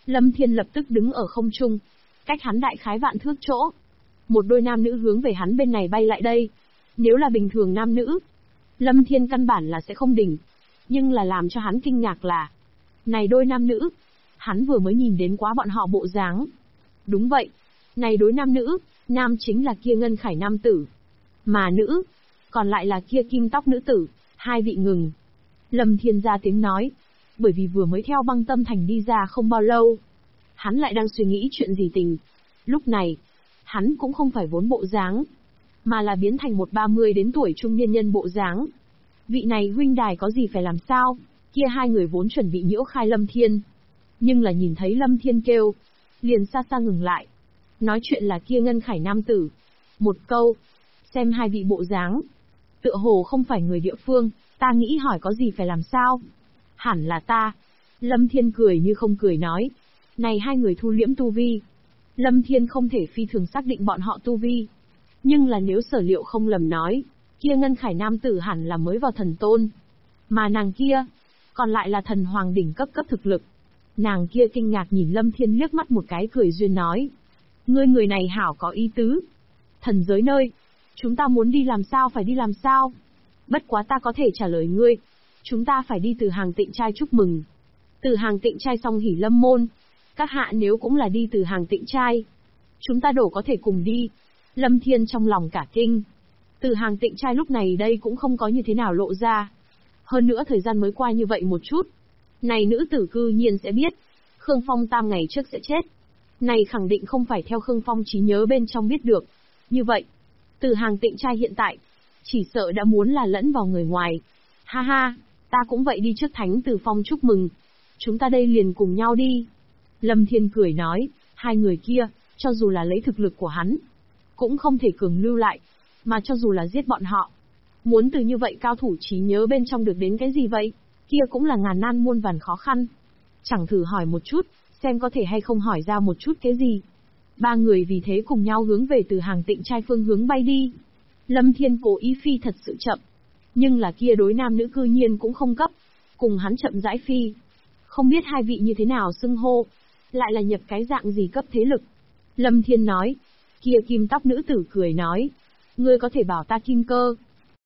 A: Lâm Thiên lập tức đứng ở không trung, cách hắn đại khái vạn thước chỗ. Một đôi nam nữ hướng về hắn bên này bay lại đây. Nếu là bình thường nam nữ, Lâm Thiên căn bản là sẽ không đỉnh. Nhưng là làm cho hắn kinh ngạc là, này đôi nam nữ, hắn vừa mới nhìn đến quá bọn họ bộ dáng. Đúng vậy, này đối nam nữ, nam chính là kia ngân khải nam tử, mà nữ, còn lại là kia kim tóc nữ tử, hai vị ngừng. Lâm Thiên ra tiếng nói, bởi vì vừa mới theo băng tâm thành đi ra không bao lâu. Hắn lại đang suy nghĩ chuyện gì tình. Lúc này, hắn cũng không phải vốn bộ dáng, mà là biến thành một 30 đến tuổi trung niên nhân bộ dáng. Vị này huynh đài có gì phải làm sao? Kia hai người vốn chuẩn bị nhiễu khai Lâm Thiên. Nhưng là nhìn thấy Lâm Thiên kêu, liền xa xa ngừng lại. Nói chuyện là kia ngân khải nam tử. Một câu, xem hai vị bộ dáng. Tựa hồ không phải người địa phương, ta nghĩ hỏi có gì phải làm sao? Hẳn là ta. Lâm Thiên cười như không cười nói. Này hai người thu liễm tu vi. Lâm Thiên không thể phi thường xác định bọn họ tu vi. Nhưng là nếu sở liệu không lầm nói, kia ngân khải nam tử hẳn là mới vào thần tôn. Mà nàng kia, còn lại là thần hoàng đỉnh cấp thực lực. Nàng kia kinh ngạc nhìn Lâm Thiên liếc mắt một cái cười duyên nói. Ngươi người này hảo có ý tứ. Thần giới nơi, chúng ta muốn đi làm sao phải đi làm sao? Bất quá ta có thể trả lời ngươi. Chúng ta phải đi từ hàng tịnh trai chúc mừng. Từ hàng tịnh trai xong hỉ lâm môn. Các hạ nếu cũng là đi từ hàng tịnh trai, chúng ta đổ có thể cùng đi. Lâm Thiên trong lòng cả kinh. Từ hàng tịnh trai lúc này đây cũng không có như thế nào lộ ra. Hơn nữa thời gian mới qua như vậy một chút. Này nữ tử cư nhiên sẽ biết. Khương Phong tam ngày trước sẽ chết. Này khẳng định không phải theo Khương Phong trí nhớ bên trong biết được. Như vậy, từ hàng tịnh trai hiện tại, chỉ sợ đã muốn là lẫn vào người ngoài. Ha ha, ta cũng vậy đi trước Thánh Từ Phong chúc mừng. Chúng ta đây liền cùng nhau đi. Lâm Thiên cười nói, hai người kia, cho dù là lấy thực lực của hắn, cũng không thể cường lưu lại, mà cho dù là giết bọn họ. Muốn từ như vậy cao thủ trí nhớ bên trong được đến cái gì vậy? Kia cũng là ngàn nan muôn vàn khó khăn. Chẳng thử hỏi một chút, xem có thể hay không hỏi ra một chút cái gì. Ba người vì thế cùng nhau hướng về từ hàng tịnh trai phương hướng bay đi. Lâm Thiên cố ý phi thật sự chậm. Nhưng là kia đối nam nữ cư nhiên cũng không cấp. Cùng hắn chậm rãi phi. Không biết hai vị như thế nào xưng hô. Lại là nhập cái dạng gì cấp thế lực. Lâm Thiên nói. Kia kim tóc nữ tử cười nói. Ngươi có thể bảo ta kim cơ.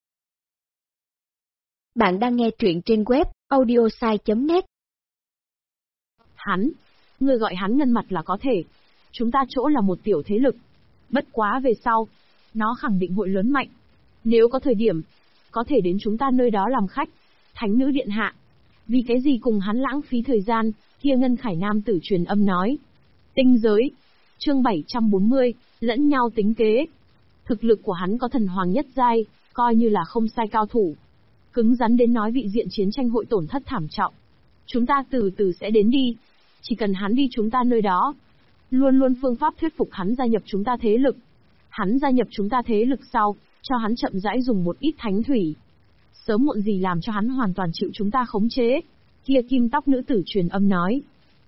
B: Bạn đang nghe truyện trên web audiosai.net.
A: Hắn. Ngươi gọi hắn ngân mặt là có thể. Chúng ta chỗ là một tiểu thế lực. Bất quá về sau, nó khẳng định hội lớn mạnh. Nếu có thời điểm, có thể đến chúng ta nơi đó làm khách. Thánh nữ điện hạ. Vì cái gì cùng hắn lãng phí thời gian, kia ngân khải nam tử truyền âm nói. Tinh giới. Chương 740, lẫn nhau tính kế. Thực lực của hắn có thần hoàng nhất giai, coi như là không sai cao thủ. Cứng rắn đến nói vị diện chiến tranh hội tổn thất thảm trọng. Chúng ta từ từ sẽ đến đi. Chỉ cần hắn đi chúng ta nơi đó. Luôn luôn phương pháp thuyết phục hắn gia nhập chúng ta thế lực. Hắn gia nhập chúng ta thế lực sau, cho hắn chậm rãi dùng một ít thánh thủy. Sớm muộn gì làm cho hắn hoàn toàn chịu chúng ta khống chế. Kia kim tóc nữ tử truyền âm nói.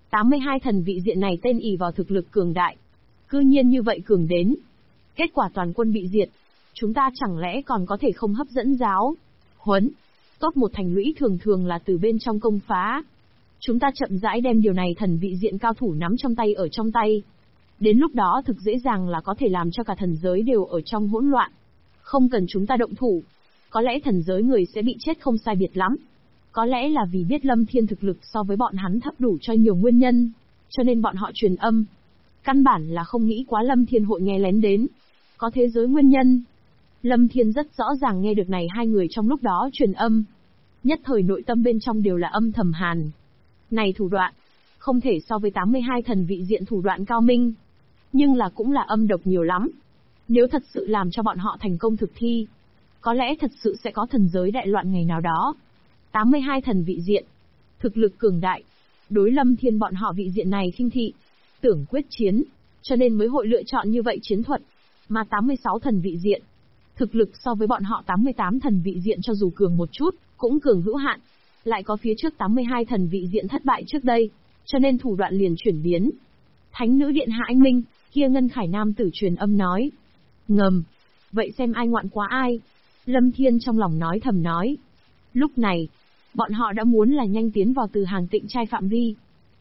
A: 82 thần vị diện này tên ỷ vào thực lực cường đại. Cư nhiên như vậy cường đến. Kết quả toàn quân bị diệt. Chúng ta chẳng lẽ còn có thể không hấp dẫn giáo huấn. Tốt một thành lũy thường thường là từ bên trong công phá. Chúng ta chậm rãi đem điều này thần vị diện cao thủ nắm trong tay ở trong tay. Đến lúc đó thực dễ dàng là có thể làm cho cả thần giới đều ở trong hỗn loạn. Không cần chúng ta động thủ. Có lẽ thần giới người sẽ bị chết không sai biệt lắm. Có lẽ là vì biết Lâm Thiên thực lực so với bọn hắn thấp đủ cho nhiều nguyên nhân. Cho nên bọn họ truyền âm. Căn bản là không nghĩ quá Lâm Thiên hội nghe lén đến. Có thế giới nguyên nhân. Lâm Thiên rất rõ ràng nghe được này hai người trong lúc đó truyền âm. Nhất thời nội tâm bên trong đều là âm thầm hàn. Này thủ đoạn, không thể so với 82 thần vị diện thủ đoạn cao minh. Nhưng là cũng là âm độc nhiều lắm. Nếu thật sự làm cho bọn họ thành công thực thi, có lẽ thật sự sẽ có thần giới đại loạn ngày nào đó. 82 thần vị diện, thực lực cường đại, đối Lâm Thiên bọn họ vị diện này khinh thị, tưởng quyết chiến, cho nên mới hội lựa chọn như vậy chiến thuật. Mà 86 thần vị diện, thực lực so với bọn họ 88 thần vị diện cho dù cường một chút, cũng cường hữu hạn. Lại có phía trước 82 thần vị diện thất bại trước đây, cho nên thủ đoạn liền chuyển biến. Thánh nữ điện hạ anh minh, kia ngân khải nam tử truyền âm nói. Ngầm, vậy xem ai ngoạn quá ai. Lâm Thiên trong lòng nói thầm nói. Lúc này, bọn họ đã muốn là nhanh tiến vào từ hàng tịnh trai phạm vi.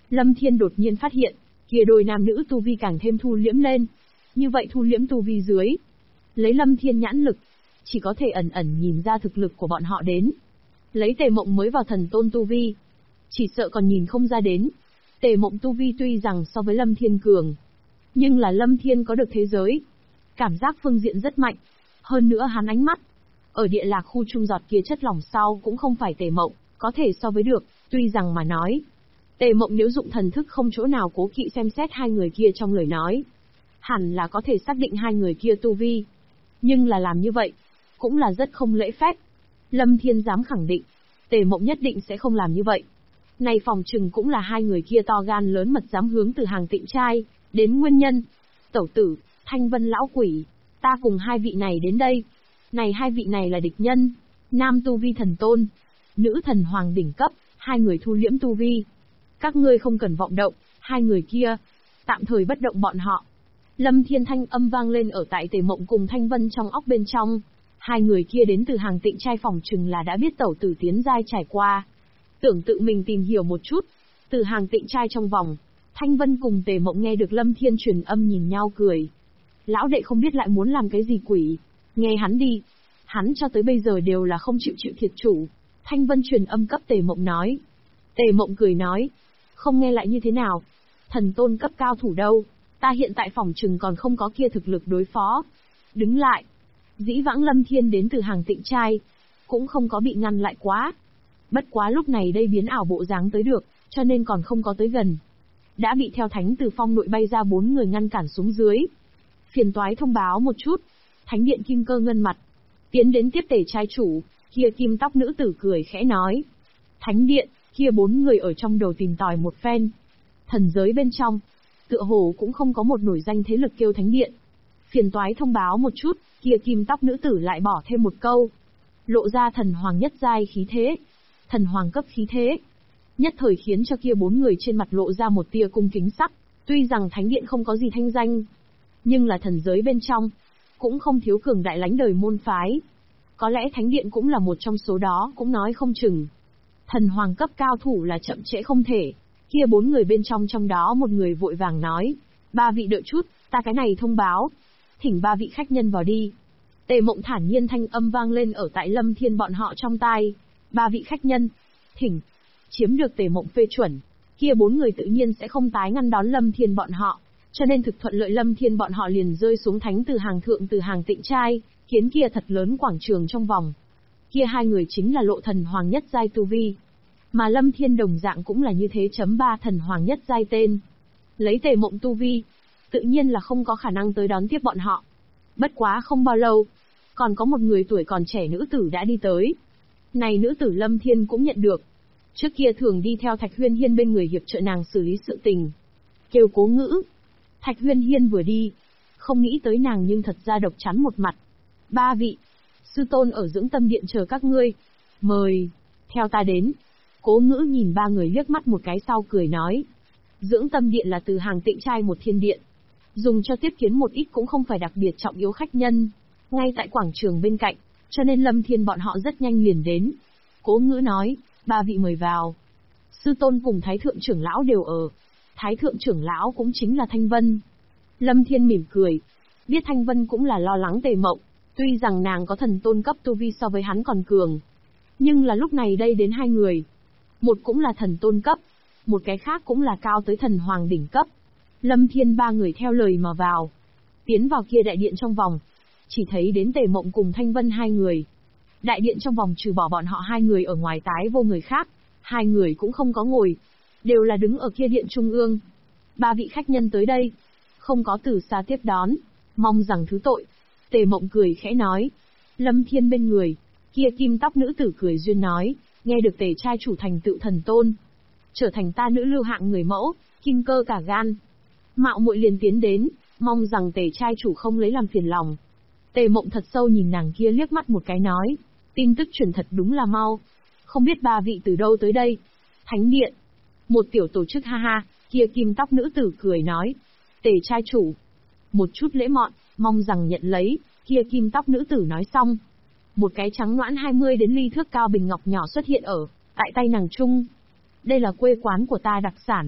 A: Lâm Thiên đột nhiên phát hiện, kia đôi nam nữ tu vi càng thêm thu liễm lên. Như vậy thu liễm tu vi dưới, lấy Lâm Thiên nhãn lực, chỉ có thể ẩn ẩn nhìn ra thực lực của bọn họ đến. Lấy Tề Mộng mới vào thần tôn tu vi, chỉ sợ còn nhìn không ra đến. Tề Mộng tu vi tuy rằng so với Lâm Thiên cường, nhưng là Lâm Thiên có được thế giới, cảm giác phương diện rất mạnh. Hơn nữa hắn ánh mắt, ở địa lạc khu trung giọt kia chất lỏng sau cũng không phải Tề Mộng có thể so với được, tuy rằng mà nói. Tề Mộng nếu dụng thần thức không chỗ nào cố kỵ xem xét hai người kia trong lời nói, hẳn là có thể xác định hai người kia tu vi. Nhưng là làm như vậy, cũng là rất không lễ phép. Lâm Thiên dám khẳng định, Tề Mộng nhất định sẽ không làm như vậy. Này phòng trừng cũng là hai người kia to gan lớn mật dám hướng từ hàng Tịnh trai đến nguyên nhân. Tẩu tử, Thanh Vân lão quỷ, ta cùng hai vị này đến đây. Này hai vị này là địch nhân, nam tu vi thần tôn, nữ thần hoàng đỉnh cấp, hai người thu liễm tu vi. Các ngươi không cần vọng động, hai người kia, tạm thời bất động bọn họ. Lâm Thiên thanh âm vang lên ở tại Tề Mộng cùng Thanh Vân trong óc bên trong. Hai người kia đến từ hàng Tịnh trai phòng trừng là đã biết tẩu tử tiến giai trải qua. Tưởng tự mình tìm hiểu một chút. Từ hàng Tịnh trai trong vòng, Thanh Vân cùng Tề Mộng nghe được Lâm Thiên truyền âm nhìn nhau cười. Lão đệ không biết lại muốn làm cái gì quỷ. Nghe hắn đi. Hắn cho tới bây giờ đều là không chịu thiệt chủ. Thanh Vân truyền âm cấp Tề Mộng nói. Tề Mộng cười nói. Không nghe lại như thế nào. Thần tôn cấp cao thủ đâu. Ta hiện tại phòng trừng còn không có kia thực lực đối phó. Đứng lại. Dĩ vãng Lâm Thiên đến từ hàng Tịnh trai, cũng không có bị ngăn lại quá. Bất quá lúc này đây biến ảo bộ dáng tới được, cho nên còn không có tới gần. Đã bị theo thánh từ phong nội bay ra 4 người ngăn cản xuống dưới. Phiền toái thông báo một chút. Thánh điện kim cơ ngân mặt. Tiến đến tiếp Tề trai chủ, kia kim tóc nữ tử cười khẽ nói. Thánh điện, kia 4 người ở trong đầu tìm tòi một phen. Thần giới bên trong, tựa hồ cũng không có một nổi danh thế lực kêu thánh điện. Phiền toái thông báo một chút, kia kim tóc nữ tử lại bỏ thêm một câu. Lộ ra thần hoàng nhất giai khí thế. Thần hoàng cấp khí thế. Nhất thời khiến cho kia 4 người trên mặt lộ ra một tia cung kính sắc. Tuy rằng thánh điện không có gì thanh danh, nhưng là thần giới bên trong, cũng không thiếu cường đại lãnh đời môn phái. Có lẽ thánh điện cũng là một trong số đó, cũng nói không chừng. Thần hoàng cấp cao thủ là chậm trễ không thể. Kia 4 người bên trong đó một người vội vàng nói. 3 vị đợi chút, ta cái này thông báo. Thỉnh 3 vị khách nhân vào đi. Tề Mộng thản nhiên thanh âm vang lên ở tại Lâm Thiên bọn họ trong tai. 3 vị khách nhân. Thỉnh. Chiếm được Tề Mộng phê chuẩn. Kia 4 người tự nhiên sẽ không tái ngăn đón Lâm Thiên bọn họ. Cho nên thực thuận lợi Lâm Thiên bọn họ liền rơi xuống thánh từ hàng thượng từ hàng Tịnh trai, khiến kia thật lớn quảng trường trong vòng. Kia hai người chính là lộ thần hoàng nhất giai tu vi. Mà Lâm Thiên đồng dạng cũng là như thế. 3 thần hoàng nhất giai tên. Lấy Tề Mộng tu vi, tự nhiên là không có khả năng tới đón tiếp bọn họ. Bất quá không bao lâu, còn có một người tuổi còn trẻ nữ tử đã đi tới. Này nữ tử Lâm Thiên cũng nhận được. Trước kia thường đi theo Thạch Huyên Hiên bên người hiệp trợ nàng xử lý sự tình. Kêu Cố Ngữ. Thạch Huyên Hiên vừa đi, không nghĩ tới nàng nhưng thật ra độc chắn một mặt. 3 vị, sư tôn ở dưỡng tâm điện chờ các ngươi. Mời, theo ta đến. Cố Ngữ nhìn 3 người liếc mắt một cái sau cười nói. Dưỡng tâm điện là từ hàng Tịnh trai một thiên điện. Dùng cho tiếp kiến một ít cũng không phải đặc biệt trọng yếu khách nhân. Ngay tại quảng trường bên cạnh, cho nên Lâm Thiên bọn họ rất nhanh liền đến. Cố Ngữ nói, 3 vị mời vào. Sư tôn cùng Thái thượng trưởng lão đều ở. Thái thượng trưởng lão cũng chính là Thanh Vân. Lâm Thiên mỉm cười. Biết Thanh Vân cũng là lo lắng Tề Mộng. Tuy rằng nàng có thần tôn cấp tu vi so với hắn còn cường. Nhưng là lúc này đây đến 2 người. Một cũng là thần tôn cấp. Một cái khác cũng là cao tới thần hoàng đỉnh cấp. Lâm Thiên 3 người theo lời mà vào. Tiến vào kia đại điện trong vòng. Chỉ thấy đến Tề Mộng cùng Thanh Vân 2 người. Đại điện trong vòng trừ bỏ bọn họ 2 người ở ngoài tái vô người khác. 2 người cũng không có ngồi. Đều là đứng ở kia điện trung ương. 3 vị khách nhân tới đây. Không có từ xa tiếp đón. Mong rằng thứ tội. Tề Mộng cười khẽ nói. Lâm Thiên bên người. Kia kim tóc nữ tử cười duyên nói. Nghe được Tề trai chủ thành tựu thần tôn. Trở thành ta nữ lưu hạng người mẫu. Kim cơ cả gan. Mạo muội liền tiến đến. Mong rằng Tề trai chủ không lấy làm phiền lòng. Tề Mộng thật sâu nhìn nàng kia liếc mắt một cái nói. Tin tức truyền thật đúng là mau. Không biết 3 vị từ đâu tới đây. Thánh điện. Một tiểu tổ chức ha ha. Kia kim tóc nữ tử cười nói. Tề trai chủ. Một chút lễ mọn, mong rằng nhận lấy. Kia kim tóc nữ tử nói xong. Một cái trắng noãn 20 đến ly thước cao bình ngọc nhỏ xuất hiện ở tại tay nàng trung. Đây là quê quán của ta đặc sản.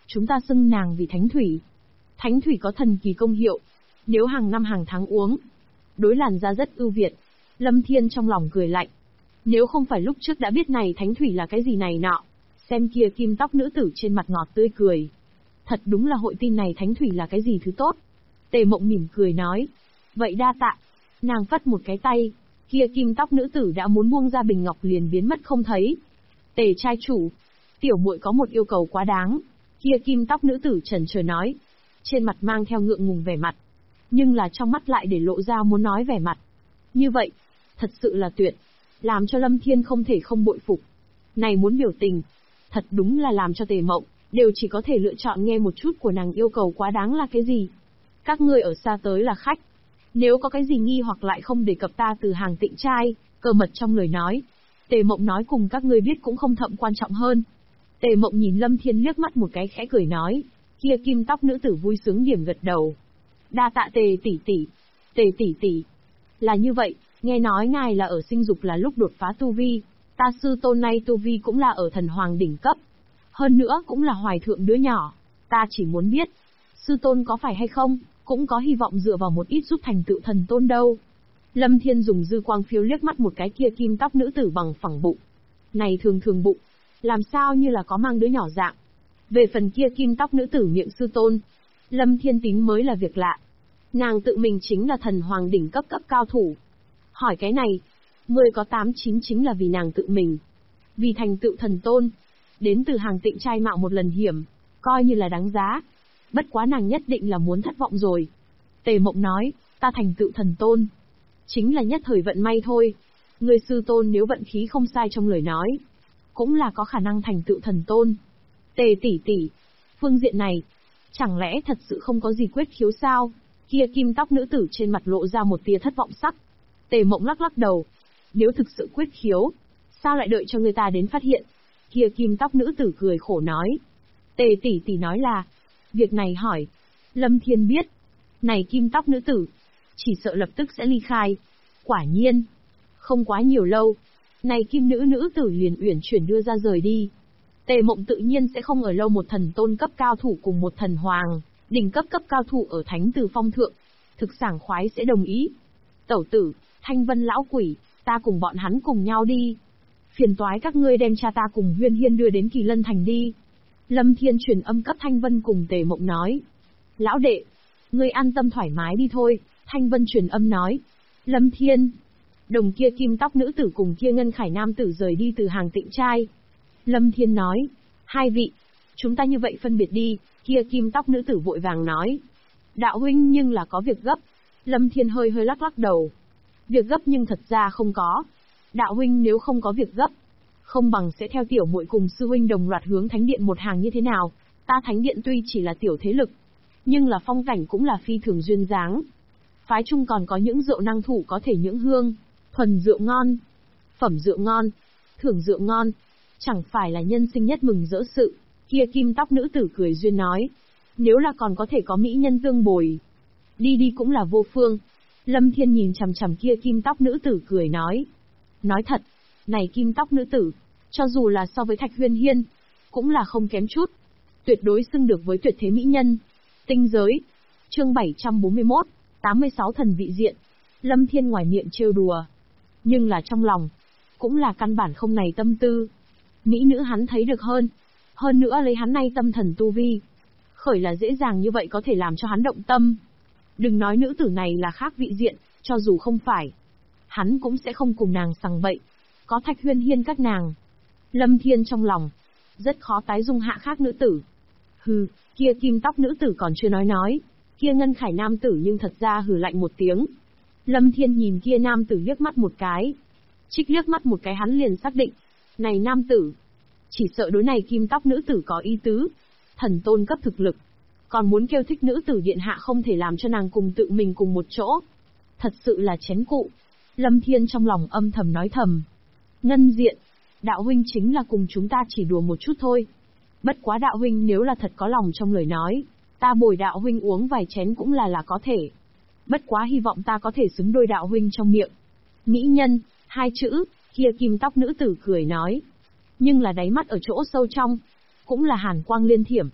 A: Chúng ta xưng nàng vì Thánh Thủy. Thánh Thủy có thần kỳ công hiệu. Nếu hàng năm hàng tháng uống, đối làn da rất ưu việt. Lâm Thiên trong lòng cười lạnh. Nếu không phải lúc trước đã biết này Thánh Thủy là cái gì này nọ, xem kia kim tóc nữ tử trên mặt ngọt tươi cười. Thật đúng là hội tin này Thánh Thủy là cái gì thứ tốt. Tề Mộng mỉm cười nói. Vậy đa tạ. Nàng phất một cái tay, kia kim tóc nữ tử đã muốn buông ra bình ngọc liền biến mất không thấy. Tề trai chủ, tiểu muội có một yêu cầu quá đáng. Kia kim tóc nữ tử chần chờ nói, trên mặt mang theo ngượng ngùng vẻ mặt, nhưng là trong mắt lại để lộ ra muốn nói vẻ mặt. Như vậy, thật sự là tuyệt, làm cho Lâm Thiên không thể không bội phục. Này muốn biểu tình, thật đúng là làm cho Tề Mộng đều chỉ có thể lựa chọn nghe một chút của nàng yêu cầu quá đáng là cái gì. Các ngươi ở xa tới là khách, nếu có cái gì nghi hoặc lại không đề cập ta từ hàng tịnh trai, cơ mật trong lời nói. Tề Mộng nói cùng các ngươi biết cũng không thậm quan trọng hơn. Tề Mộng nhìn Lâm Thiên liếc mắt một cái khẽ cười nói, kia kim tóc nữ tử vui sướng điểm gật đầu. Đa tạ Tề tỷ tỷ. Tề tỷ tỷ. Là như vậy, nghe nói ngài là ở sinh dục là lúc đột phá tu vi, ta sư tôn nay tu vi cũng là ở thần hoàng đỉnh cấp. Hơn nữa cũng là hoài thượng đứa nhỏ, ta chỉ muốn biết, sư tôn có phải hay không, cũng có hy vọng dựa vào một ít giúp thành tựu thần tôn đâu. Lâm Thiên dùng dư quang phiếu liếc mắt một cái kia kim tóc nữ tử bằng phẳng bụng. Này thường thường bụng, làm sao như là có mang đứa nhỏ dạng. Về phần kia kim tóc nữ tử miệng sư tôn, Lâm Thiên tính mới là việc lạ. Nàng tự mình chính là thần hoàng đỉnh cấp cao thủ. Hỏi cái này, 10 có 8-9 chính là vì nàng tự mình. Vì thành tựu thần tôn, đến từ hàng tịnh trai mạo một lần hiểm, coi như là đáng giá. Bất quá nàng nhất định là muốn thất vọng rồi. Tề Mộng nói, ta thành tựu thần tôn, chính là nhất thời vận may thôi. Người sư tôn nếu vận khí không sai trong lời nói, cũng là có khả năng thành tựu thần tôn. Tề tỷ tỷ, phương diện này, chẳng lẽ thật sự không có gì quyết khiếu sao? Kia kim tóc nữ tử trên mặt lộ ra một tia thất vọng sắc. Tề Mộng lắc lắc đầu. Nếu thực sự quyết khiếu, sao lại đợi cho người ta đến phát hiện? Kia kim tóc nữ tử cười khổ nói. Tề tỷ tỷ nói là, việc này hỏi. Lâm Thiên biết, này kim tóc nữ tử, chỉ sợ lập tức sẽ ly khai. Quả nhiên, không quá nhiều lâu, này kim nữ tử liền uyển chuyển đưa ra rời đi. Tề Mộng tự nhiên sẽ không ở lâu một thần tôn cấp cao thủ cùng một thần hoàng, đỉnh cấp cao thủ ở Thánh Từ Phong thượng. Thực sảng khoái sẽ đồng ý. Tẩu tử, Thanh Vân lão quỷ, ta cùng bọn hắn cùng nhau đi. Phiền toái các ngươi đem cha ta cùng Huyên Hiên đưa đến Kỳ Lân Thành đi. Lâm Thiên truyền âm cấp Thanh Vân cùng Tề Mộng nói. Lão đệ, ngươi an tâm thoải mái đi thôi. Thanh Vân truyền âm nói. Lâm Thiên, đồng kia kim tóc nữ tử cùng kia ngân khải nam tử rời đi từ hàng tịnh trai. Lâm Thiên nói, hai vị, chúng ta như vậy phân biệt đi. Kia kim tóc nữ tử vội vàng nói. Đạo huynh nhưng là có việc gấp. Lâm Thiên hơi lắc lắc đầu. Việc gấp nhưng thật ra không có. Đạo huynh nếu không có việc gấp, không bằng sẽ theo tiểu muội cùng sư huynh đồng loạt hướng thánh điện một hàng như thế nào? Ta thánh điện tuy chỉ là tiểu thế lực, nhưng là phong cảnh cũng là phi thường duyên dáng. Phái chung còn có những rượu năng thủ có thể nhưỡng hương, thuần rượu ngon, phẩm rượu ngon, thưởng rượu ngon, chẳng phải là nhân sinh nhất mừng rỡ sự. Kia kim tóc nữ tử cười duyên nói, nếu là còn có thể có mỹ nhân tương bồi, đi cũng là vô phương. Lâm Thiên nhìn chằm chằm kia kim tóc nữ tử cười nói. Nói thật, này kim tóc nữ tử, cho dù là so với Thạch Huyên Hiên, cũng là không kém chút. Tuyệt đối xưng được với tuyệt thế mỹ nhân. Tinh giới. Chương 741, 86 thần vị diện. Lâm Thiên ngoài miệng trêu đùa, nhưng là trong lòng, cũng là căn bản không này tâm tư. Mỹ nữ hắn thấy được hơn nữa lấy hắn nay tâm thần tu vi, khởi là dễ dàng như vậy có thể làm cho hắn động tâm. Đừng nói nữ tử này là khác vị diện, cho dù không phải, hắn cũng sẽ không cùng nàng sằng bậy. Có Thạch Huyên Hiên các nàng, Lâm Thiên trong lòng rất khó tái dung hạ khác nữ tử. Hừ, kia kim tóc nữ tử còn chưa nói, kia ngân khải nam tử nhưng thật ra hừ lạnh một tiếng. Lâm Thiên nhìn kia nam tử liếc mắt một cái, trích liếc mắt một cái hắn liền xác định, này nam tử, chỉ sợ đối này kim tóc nữ tử có ý tứ, thần tôn cấp thực lực, còn muốn kêu thích nữ tử điện hạ không thể làm cho nàng cùng tự mình cùng một chỗ. Thật sự là chén cụ. Lâm Thiên trong lòng âm thầm nói thầm. Ngân diện, đạo huynh chính là cùng chúng ta chỉ đùa một chút thôi. Bất quá đạo huynh nếu là thật có lòng trong lời nói, ta bồi đạo huynh uống vài chén cũng là có thể. Bất quá hy vọng ta có thể xứng đôi đạo huynh trong miệng. Mỹ nhân, hai chữ, kia kim tóc nữ tử cười nói. Nhưng là đáy mắt ở chỗ sâu trong, cũng là hàn quang liên thiểm.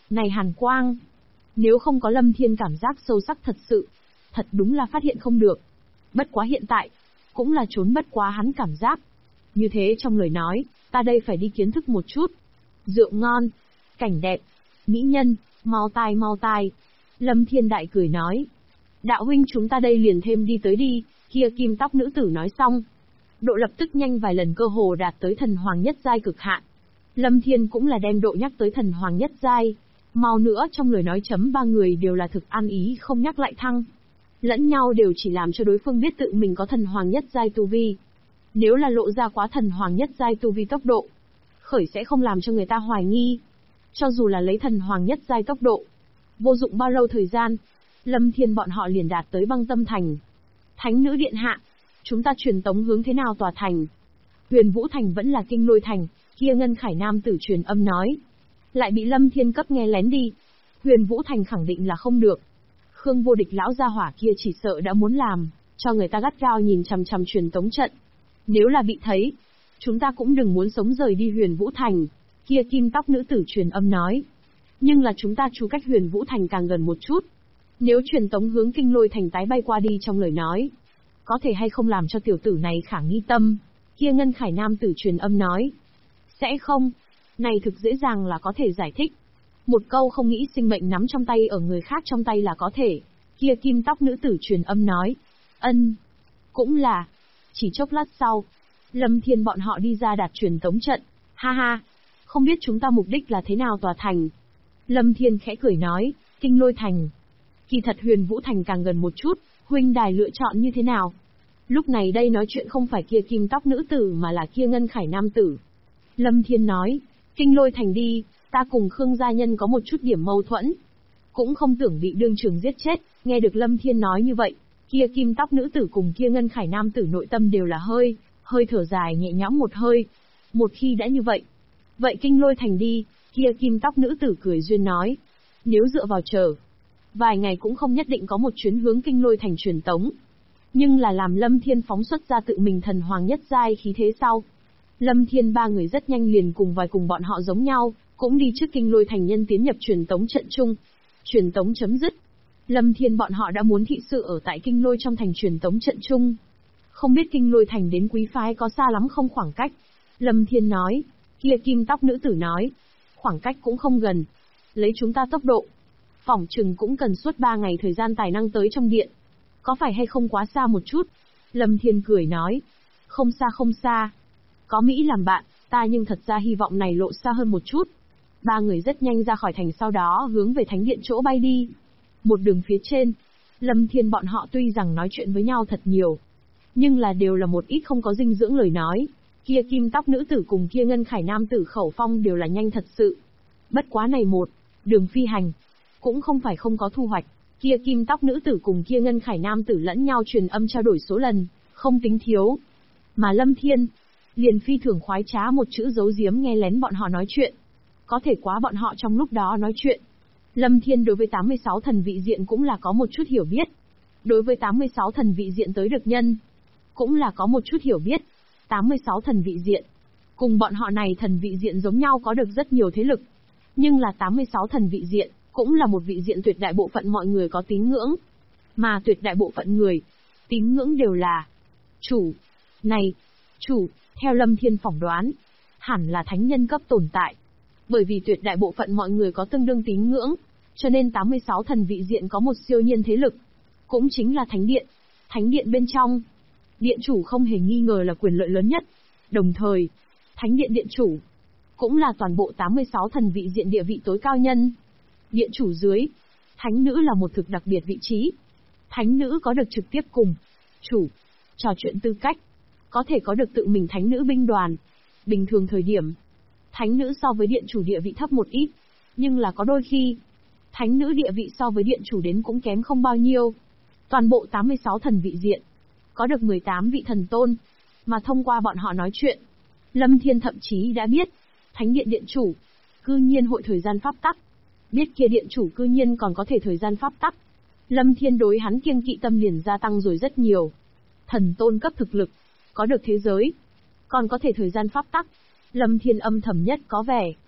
A: Này Hàn Quang, nếu không có Lâm Thiên cảm giác sâu sắc thật sự, thật đúng là phát hiện không được. Bất quá hiện tại, cũng là trốn bất quá hắn cảm giác. Như thế trong lời nói, ta đây phải đi kiến thức một chút. Rượu ngon, cảnh đẹp, mỹ nhân, mau tai. Lâm Thiên đại cười nói. Đạo huynh chúng ta đây liền thêm đi tới đi, kia kim tóc nữ tử nói xong. Độ lập tức nhanh vài lần cơ hồ đạt tới thần hoàng nhất giai cực hạn. Lâm Thiên cũng là đem độ nhắc tới thần hoàng nhất giai. Mau nữa trong lời nói chấm ba người đều là thực an ý không nhắc lại thăng. Lẫn nhau đều chỉ làm cho đối phương biết tự mình có thần hoàng nhất giai tu vi. Nếu là lộ ra quá thần hoàng nhất giai tu vi tốc độ, khởi sẽ không làm cho người ta hoài nghi. Cho dù là lấy thần hoàng nhất giai tốc độ, vô dụng bao lâu thời gian, Lâm Thiên bọn họ liền đạt tới Băng Tâm Thành. Thánh nữ điện hạ, chúng ta truyền tống hướng thế nào tòa thành? Huyền Vũ Thành vẫn là Kinh Lôi Thành, kia Ngân Khải Nam tử truyền âm nói. Lại bị Lâm Thiên cấp nghe lén đi. Huyền Vũ Thành khẳng định là không được. Khương Vô Địch lão gia hỏa kia chỉ sợ đã muốn làm, cho người ta gắt gao nhìn chằm chằm truyền tống trận. Nếu là bị thấy, chúng ta cũng đừng muốn sống rời đi Huyền Vũ Thành, kia kim tóc nữ tử truyền âm nói. Nhưng là chúng ta trú cách Huyền Vũ Thành càng gần một chút. Nếu truyền tống hướng Kinh Lôi Thành tái bay qua đi trong lời nói, có thể hay không làm cho tiểu tử này khả nghi tâm, kia Ngân Khải Nam tử truyền âm nói. Sẽ không, này thực dễ dàng là có thể giải thích. Một câu không nghĩ sinh mệnh nắm trong tay ở người khác trong tay là có thể, kia kim tóc nữ tử truyền âm nói. Ân, cũng là. Chỉ chốc lát sau, Lâm Thiên bọn họ đi ra đạt truyền tống trận, ha ha, không biết chúng ta mục đích là thế nào tòa thành. Lâm Thiên khẽ cười nói, Kinh Lôi Thành. Kỳ thật Huyền Vũ Thành càng gần một chút, huynh đài lựa chọn như thế nào? Lúc này đây nói chuyện không phải kia kim tóc nữ tử mà là kia Ngân Khải Nam tử. Lâm Thiên nói, Kinh Lôi Thành đi, ta cùng Khương gia nhân có một chút điểm mâu thuẫn. Cũng không tưởng bị đương trường giết chết, nghe được Lâm Thiên nói như vậy, kia kim tóc nữ tử cùng kia Ngân Khải Nam tử nội tâm đều là hơi thở dài nhẹ nhõm một hơi. Một khi đã như vậy, vậy Kinh Lôi Thành đi, kia kim tóc nữ tử cười duyên nói. Nếu dựa vào chờ vài ngày cũng không nhất định có một chuyến hướng Kinh Lôi Thành truyền tống. Nhưng là làm Lâm Thiên phóng xuất ra tự mình thần hoàng nhất giai khí thế sau. Lâm Thiên ba người rất nhanh liền cùng bọn họ giống nhau, cũng đi trước Kinh Lôi Thành nhân tiến nhập truyền tống trận chung. Truyền tống chấm dứt. Lâm Thiên bọn họ đã muốn thị sự ở tại Kinh Lôi trong thành truyền tống trận chung. Không biết Kinh Lôi Thành đến quý phái có xa lắm không khoảng cách. Lâm Thiên nói, kia kim tóc nữ tử nói, khoảng cách cũng không gần. Lấy chúng ta tốc độ, phỏng chừng cũng cần suốt 3 ngày thời gian tài năng tới trong điện. Có phải hay không quá xa một chút? Lâm Thiên cười nói, không xa. Có Mỹ làm bạn, ta nhưng thật ra hy vọng này lộ xa hơn một chút. Ba người rất nhanh ra khỏi thành sau đó hướng về thánh điện chỗ bay đi. Một đường phía trên, Lâm Thiên bọn họ tuy rằng nói chuyện với nhau thật nhiều, nhưng là đều là một ít không có dinh dưỡng lời nói. Kia kim tóc nữ tử cùng kia Ngân Khải Nam tử khẩu phong đều là nhanh thật sự. Bất quá này một đường phi hành, cũng không phải không có thu hoạch. Kia kim tóc nữ tử cùng kia Ngân Khải Nam tử lẫn nhau truyền âm trao đổi số lần, không tính thiếu. Mà Lâm Thiên liền phi thường khoái trá một chữ giấu giếm nghe lén bọn họ nói chuyện. Có thể quá bọn họ trong lúc đó nói chuyện. Lâm Thiên đối với 86 thần vị diện cũng là có một chút hiểu biết. Đối với 86 thần vị diện tới được nhân, cũng là có một chút hiểu biết. 86 thần vị diện, cùng bọn họ này thần vị diện giống nhau có được rất nhiều thế lực. Nhưng là 86 thần vị diện, cũng là một vị diện tuyệt đại bộ phận mọi người có tín ngưỡng. Mà tuyệt đại bộ phận người, tín ngưỡng đều là chủ. Này, chủ, theo Lâm Thiên phỏng đoán, hẳn là thánh nhân cấp tồn tại. Bởi vì tuyệt đại bộ phận mọi người có tương đương tín ngưỡng, cho nên 86 thần vị diện có một siêu nhiên thế lực. Cũng chính là thánh điện. Thánh điện bên trong, điện chủ không hề nghi ngờ là quyền lợi lớn nhất. Đồng thời, thánh điện điện chủ, cũng là toàn bộ 86 thần vị diện địa vị tối cao nhân. Điện chủ dưới, thánh nữ là một thực đặc biệt vị trí. Thánh nữ có được trực tiếp cùng chủ trò chuyện tư cách, có thể có được tự mình thánh nữ binh đoàn. Bình thường thời điểm, thánh nữ so với điện chủ địa vị thấp một ít, nhưng là có đôi khi, thánh nữ địa vị so với điện chủ đến cũng kém không bao nhiêu. Toàn bộ 86 thần vị diện, có được 18 vị thần tôn, mà thông qua bọn họ nói chuyện, Lâm Thiên thậm chí đã biết, thánh điện điện chủ, cư nhiên hội thời gian pháp tắc. Biết kia điện chủ cư nhiên còn có thể thời gian pháp tắc. Lâm Thiên đối hắn kiêng kỵ tâm liền gia tăng rồi rất nhiều. Thần tôn cấp thực lực, có được thế giới, còn có thể thời gian pháp tắc. Lâm Thiên âm thầm nhất có vẻ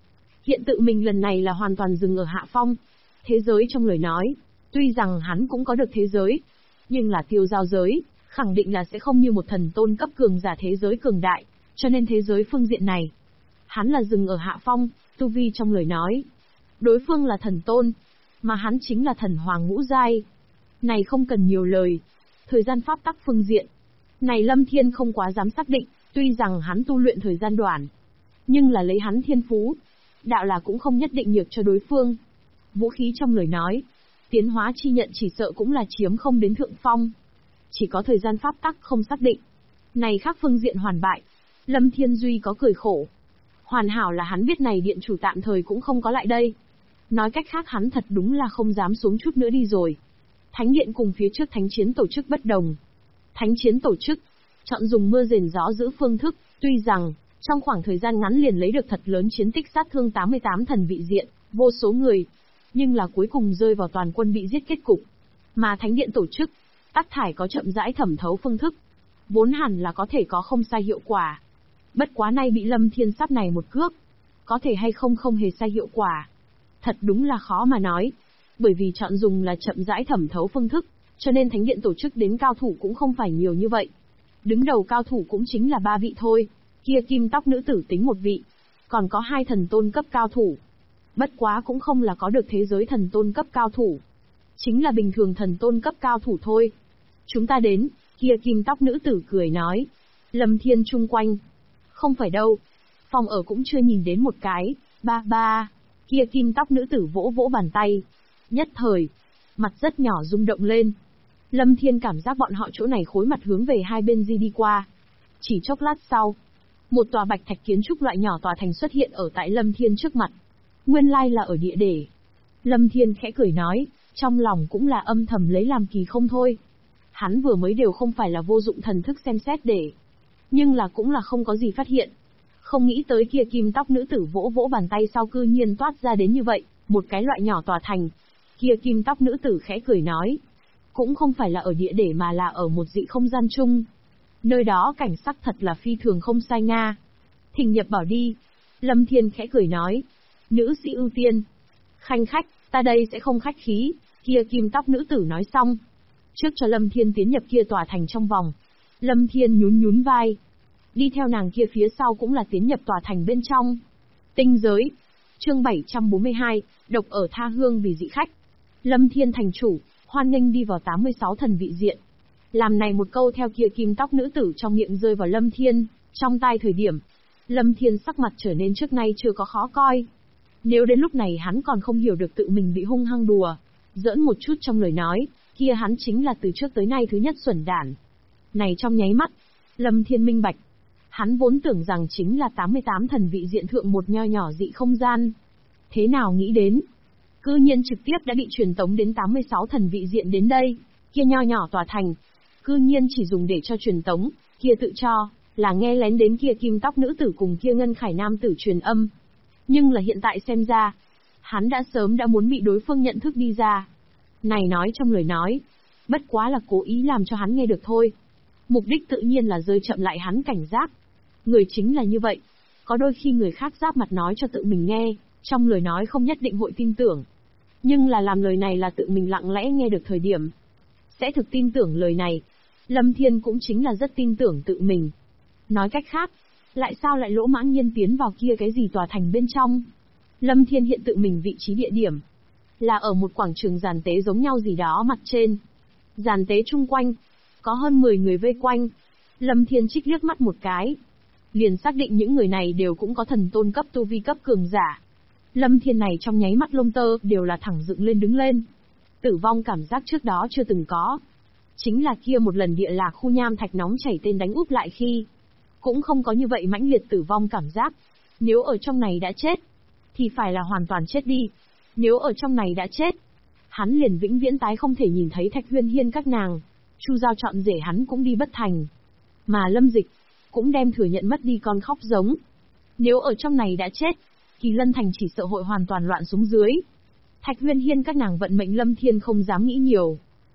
A: Hiện tự mình lần này là hoàn toàn dừng ở hạ phong. Thế giới trong lời nói, tuy rằng hắn cũng có được thế giới, nhưng là tiêu giao giới, khẳng định là sẽ không như một thần tôn cấp cường giả thế giới cường đại, cho nên thế giới phương diện này, hắn là dừng ở hạ phong, tu vi trong lời nói. Đối phương là thần tôn, mà hắn chính là thần hoàng ngũ giai. Này không cần nhiều lời. Thời gian pháp tắc phương diện, này Lâm Thiên không quá dám xác định, tuy rằng hắn tu luyện thời gian đoạn, nhưng là lấy hắn thiên phú, đạo là cũng không nhất định nhược cho đối phương. Vũ khí trong lời nói, tiến hóa chi nhận chỉ sợ cũng là chiếm không đến thượng phong. Chỉ có thời gian pháp tắc không xác định. Này khác phương diện hoàn bại. Lâm Thiên Duy có cười khổ. Hoàn hảo là hắn biết này điện chủ tạm thời cũng không có lại đây. Nói cách khác hắn thật đúng là không dám xuống chút nữa đi rồi. Thánh điện cùng phía trước thánh chiến tổ chức bất đồng. Thánh chiến tổ chức, chọn dùng mưa rền gió giữ phương thức, tuy rằng, trong khoảng thời gian ngắn liền lấy được thật lớn chiến tích sát thương 88 thần vị diện, vô số người, nhưng là cuối cùng rơi vào toàn quân bị giết kết cục. Mà thánh điện tổ chức, tắc thải có chậm rãi thẩm thấu phương thức, vốn hẳn là có thể có không sai hiệu quả. Bất quá nay bị Lâm Thiên sắp này một cước, có thể hay không không hề sai hiệu quả. Thật đúng là khó mà nói, bởi vì chọn dùng là chậm rãi thẩm thấu phương thức, cho nên thánh điện tổ chức đến cao thủ cũng không phải nhiều như vậy. Đứng đầu cao thủ cũng chính là 3 vị thôi, kia kim tóc nữ tử tính 1 vị, còn có 2 thần tôn cấp cao thủ. Bất quá cũng không là có được thế giới thần tôn cấp cao thủ, chính là bình thường thần tôn cấp cao thủ thôi. Chúng ta đến, kia kim tóc nữ tử cười nói. Lâm Thiên chung quanh. Không phải đâu. Phòng ở cũng chưa nhìn đến một cái. Ba. Kia kim tóc nữ tử vỗ vỗ bàn tay. Nhất thời. Mặt rất nhỏ rung động lên. Lâm Thiên cảm giác bọn họ chỗ này khối mặt hướng về hai bên đi qua. Chỉ chốc lát sau. Một tòa bạch thạch kiến trúc loại nhỏ tòa thành xuất hiện ở tại Lâm Thiên trước mặt. Nguyên lai là ở địa để. Lâm Thiên khẽ cười nói. Trong lòng cũng là âm thầm lấy làm kỳ không thôi. Hắn vừa mới đều không phải là vô dụng thần thức xem xét để. Nhưng là cũng là không có gì phát hiện. Không nghĩ tới kia kim tóc nữ tử vỗ vỗ bàn tay sau cư nhiên toát ra đến như vậy, một cái loại nhỏ tòa thành. Kia kim tóc nữ tử khẽ cười nói. Cũng không phải là ở địa để mà là ở một dị không gian chung. Nơi đó cảnh sắc thật là phi thường không sai nga. Thỉnh nhập bảo đi. Lâm Thiên khẽ cười nói. Nữ sĩ ưu tiên. Khanh khách, ta đây sẽ không khách khí. Kia kim tóc nữ tử nói xong. Trước cho Lâm Thiên tiến nhập kia tòa thành trong vòng. Lâm Thiên nhún vai. Đi theo nàng kia phía sau cũng là tiến nhập tòa thành bên trong. Tinh giới. Chương 742, độc ở tha hương vì dị khách. Lâm Thiên thành chủ, hoan nghênh đi vào 86 thần vị diện. Làm này một câu theo kia kim tóc nữ tử trong miệng rơi vào Lâm Thiên, trong tai thời điểm. Lâm Thiên sắc mặt trở nên trước nay chưa có khó coi. Nếu đến lúc này hắn còn không hiểu được tự mình bị hung hăng đùa, giỡn một chút trong lời nói, kia hắn chính là từ trước tới nay thứ nhất xuẩn đản. Này trong nháy mắt, Lâm Thiên minh bạch. Hắn vốn tưởng rằng chính là 88 thần vị diện thượng một nho nhỏ dị không gian. Thế nào nghĩ đến? Cư nhiên trực tiếp đã bị truyền tống đến 86 thần vị diện đến đây, kia nho nhỏ tòa thành. Cư nhiên chỉ dùng để cho truyền tống, kia tự cho, là nghe lén đến kia kim tóc nữ tử cùng kia ngân khải nam tử truyền âm. Nhưng là hiện tại xem ra, hắn đã sớm đã muốn bị đối phương nhận thức đi ra. Này nói trong lời nói, bất quá là cố ý làm cho hắn nghe được thôi. Mục đích tự nhiên là rơi chậm lại hắn cảnh giác. Người chính là như vậy. Có đôi khi người khác giáp mặt nói cho tự mình nghe, trong lời nói không nhất định hội tin tưởng. Nhưng là làm lời này là tự mình lặng lẽ nghe được thời điểm. Sẽ thực tin tưởng lời này. Lâm Thiên cũng chính là rất tin tưởng tự mình. Nói cách khác, lại sao lại lỗ mãng nhiên tiến vào kia cái gì tòa thành bên trong. Lâm Thiên hiện tự mình vị trí địa điểm là ở một quảng trường giàn tế giống nhau gì đó mặt trên. Giàn tế chung quanh, có hơn 10 người vây quanh. Lâm Thiên trích liếc mắt một cái, liền xác định những người này đều cũng có thần tôn cấp tu vi cấp cường giả. Lâm Thiên này trong nháy mắt lông tơ đều là thẳng dựng lên đứng lên. Tử vong cảm giác trước đó chưa từng có. Chính là kia một lần địa lạc khu nham thạch nóng chảy tên đánh úp lại khi. Cũng không có như vậy mãnh liệt tử vong cảm giác. Nếu ở trong này đã chết, thì phải là hoàn toàn chết đi. Nếu ở trong này đã chết, hắn liền vĩnh viễn tái không thể nhìn thấy Thạch Huyên Hiên các nàng. Chu Giao chọn rể hắn cũng đi bất thành. Mà Lâm Dịch cũng đem thừa nhận mất đi con khóc giống. Nếu ở trong này đã chết, Kỳ Lân Thành chỉ sợ hội hoàn toàn loạn xuống dưới. Thạch Huyên Hiên các nàng vận mệnh Lâm Thiên không dám nghĩ nhiều.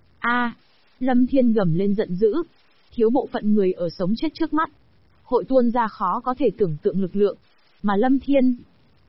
A: Lâm Thiên gầm lên giận dữ. Thiếu bộ phận người ở sống chết trước mắt. Hội tuôn ra khó có thể tưởng tượng lực lượng. Mà Lâm Thiên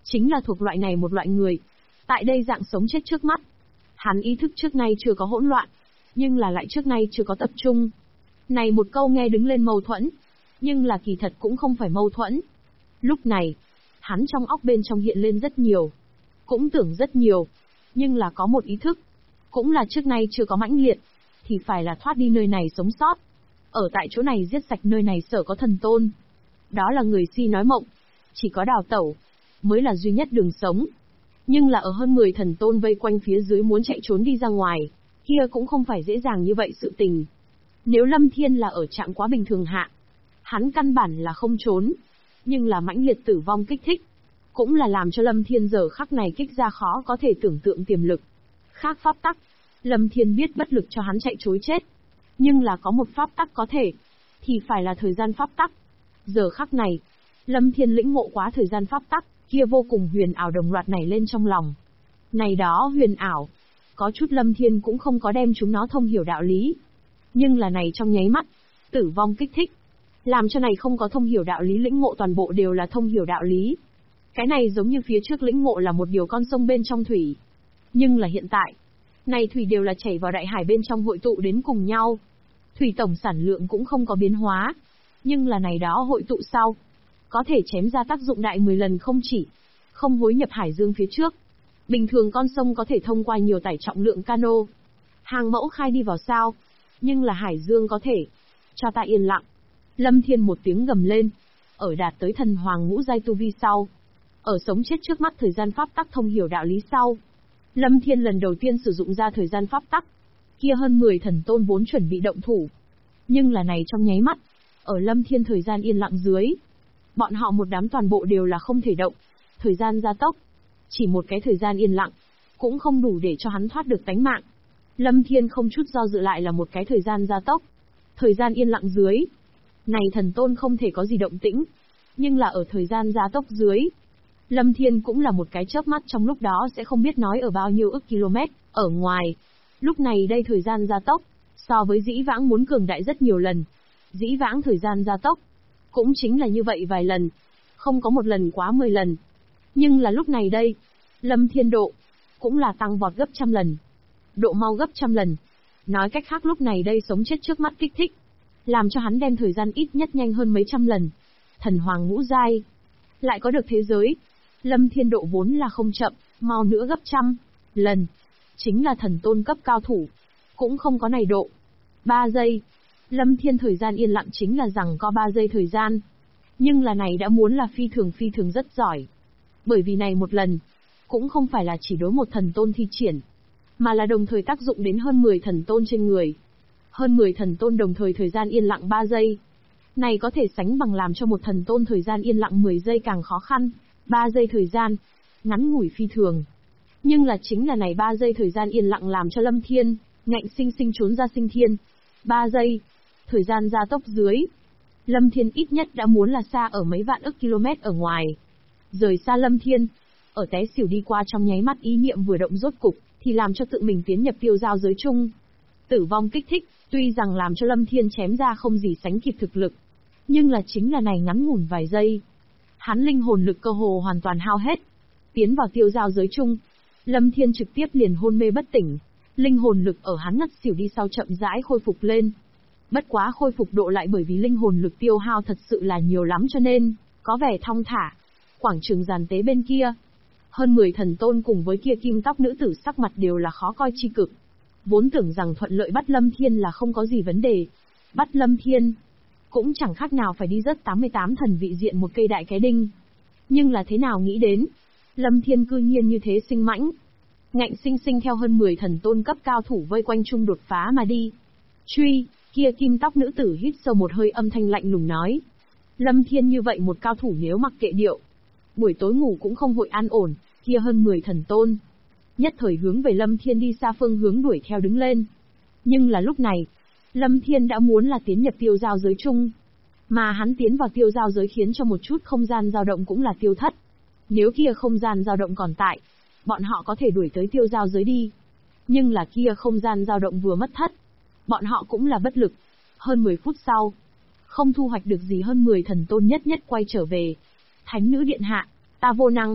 A: Chính là thuộc loại này một loại người. Tại đây dạng sống chết trước mắt. Hắn ý thức trước nay chưa có hỗn loạn, nhưng là lại trước nay chưa có tập trung. Này một câu nghe đứng lên mâu thuẫn, nhưng là kỳ thật cũng không phải mâu thuẫn. Lúc này, hắn trong óc bên trong hiện lên rất nhiều, cũng tưởng rất nhiều, nhưng là có một ý thức, cũng là trước nay chưa có mãnh liệt, thì phải là thoát đi nơi này sống sót. Ở tại chỗ này giết sạch nơi này sở có thần tôn. Đó là người si nói mộng, chỉ có đào tẩu, mới là duy nhất đường sống. Nhưng là ở hơn 10 thần tôn vây quanh phía dưới muốn chạy trốn đi ra ngoài, kia cũng không phải dễ dàng như vậy sự tình. Nếu Lâm Thiên là ở trạng quá bình thường hạ, hắn căn bản là không trốn, nhưng là mãnh liệt tử vong kích thích, cũng là làm cho Lâm Thiên giờ khắc này kích ra khó có thể tưởng tượng tiềm lực. Khác pháp tắc, Lâm Thiên biết bất lực cho hắn chạy trối chết, nhưng là có một pháp tắc có thể, thì phải là thời gian pháp tắc. Giờ khắc này, Lâm Thiên lĩnh ngộ quá thời gian pháp tắc, kia vô cùng huyền ảo đồng loạt nảy lên trong lòng. Này đó huyền ảo, có chút Lâm Thiên cũng không có đem chúng nó thông hiểu đạo lý. Nhưng là này trong nháy mắt, tử vong kích thích, làm cho này không có thông hiểu đạo lý lĩnh ngộ toàn bộ đều là thông hiểu đạo lý. Cái này giống như phía trước lĩnh ngộ là một điều con sông bên trong thủy. Nhưng là hiện tại, này thủy đều là chảy vào đại hải bên trong hội tụ đến cùng nhau. Thủy tổng sản lượng cũng không có biến hóa. Nhưng là này đó hội tụ sau, có thể chém ra tác dụng đại 10 lần không chỉ, không hối nhập hải dương phía trước. Bình thường con sông có thể thông qua nhiều tải trọng lượng cano, hàng mẫu khai đi vào sao, nhưng là hải dương có thể. Cho ta yên lặng. Lâm Thiên một tiếng gầm lên, ở đạt tới thần hoàng ngũ giai tu vi sau, ở sống chết trước mắt thời gian pháp tắc thông hiểu đạo lý sau, Lâm Thiên lần đầu tiên sử dụng ra thời gian pháp tắc. Kia hơn 10 thần tôn vốn chuẩn bị động thủ, nhưng là này trong nháy mắt, ở Lâm Thiên thời gian yên lặng dưới, bọn họ một đám toàn bộ đều là không thể động. Thời gian gia tốc, chỉ một cái thời gian yên lặng, cũng không đủ để cho hắn thoát được tánh mạng. Lâm Thiên không chút do dự lại là một cái thời gian gia tốc. Thời gian yên lặng dưới, này thần tôn không thể có gì động tĩnh, nhưng là ở thời gian gia tốc dưới, Lâm Thiên cũng là một cái chớp mắt trong lúc đó sẽ không biết nói ở bao nhiêu ức km, ở ngoài. Lúc này đây thời gian gia tốc, so với dĩ vãng muốn cường đại rất nhiều lần. Dĩ vãng thời gian gia tốc, cũng chính là như vậy vài lần, không có một lần quá 10 lần. Nhưng là lúc này đây, Lâm Thiên độ, cũng là tăng vọt gấp trăm lần. Độ mau gấp trăm lần. Nói cách khác lúc này đây sống chết trước mắt kích thích, làm cho hắn đem thời gian ít nhất nhanh hơn mấy trăm lần. Thần hoàng ngũ giai, lại có được thế giới. Lâm Thiên độ vốn là không chậm, mau nữa gấp trăm lần. Chính là thần tôn cấp cao thủ, cũng không có này độ. 3 giây. Lâm Thiên thời gian yên lặng chính là rằng có 3 giây thời gian. Nhưng là này đã muốn là phi thường rất giỏi. Bởi vì này một lần, cũng không phải là chỉ đối một thần tôn thi triển, mà là đồng thời tác dụng đến hơn 10 thần tôn trên người. Hơn 10 thần tôn đồng thời thời gian yên lặng 3 giây. Này có thể sánh bằng làm cho một thần tôn thời gian yên lặng 10 giây càng khó khăn. 3 giây thời gian, ngắn ngủi phi thường. Nhưng là chính là này 3 giây thời gian yên lặng làm cho Lâm Thiên, ngạnh sinh sinh trốn ra sinh thiên. 3 giây, thời gian gia tốc dưới. Lâm Thiên ít nhất đã muốn là xa ở mấy vạn ức km ở ngoài. Rời xa Lâm Thiên, ở té xỉu đi qua trong nháy mắt ý niệm vừa động rốt cục, thì làm cho tự mình tiến nhập tiêu giao giới chung. Tử vong kích thích, tuy rằng làm cho Lâm Thiên chém ra không gì sánh kịp thực lực, nhưng là chính là này ngắn ngủn vài giây. Hắn linh hồn lực cơ hồ hoàn toàn hao hết. Tiến vào tiêu giao giới chung, Lâm Thiên trực tiếp liền hôn mê bất tỉnh. Linh hồn lực ở hắn ngất xỉu đi sau chậm rãi khôi phục lên. Bất quá khôi phục độ lại bởi vì linh hồn lực tiêu hao thật sự là nhiều lắm cho nên, có vẻ thong thả. Quảng trường giàn tế bên kia, hơn 10 thần tôn cùng với kia kim tóc nữ tử sắc mặt đều là khó coi chi cực. Vốn tưởng rằng thuận lợi bắt Lâm Thiên là không có gì vấn đề. Bắt Lâm Thiên, cũng chẳng khác nào phải đi rớt 88 thần vị diện một cây đại cái đinh. Nhưng là thế nào nghĩ đến, Lâm Thiên cư nhiên như thế sinh mãnh. Ngạnh sinh sinh theo hơn 10 thần tôn cấp cao thủ vây quanh chung đột phá mà đi. Truy, kia kim tóc nữ tử hít sâu một hơi âm thanh lạnh lùng nói. Lâm Thiên như vậy một cao thủ nếu mặc kệ điệu, buổi tối ngủ cũng không hội an ổn, kia hơn 10 thần tôn. Nhất thời hướng về Lâm Thiên đi xa phương hướng đuổi theo đứng lên. Nhưng là lúc này, Lâm Thiên đã muốn là tiến nhập tiêu giao giới chung. Mà hắn tiến vào tiêu giao giới khiến cho một chút không gian dao động cũng là tiêu thất. Nếu kia không gian dao động còn tại, bọn họ có thể đuổi tới tiêu giao giới đi. Nhưng là kia không gian dao động vừa mất thất, bọn họ cũng là bất lực. Hơn 10 phút sau, không thu hoạch được gì hơn 10 thần tôn nhất nhất quay trở về. Thánh nữ điện hạ, ta vô năng.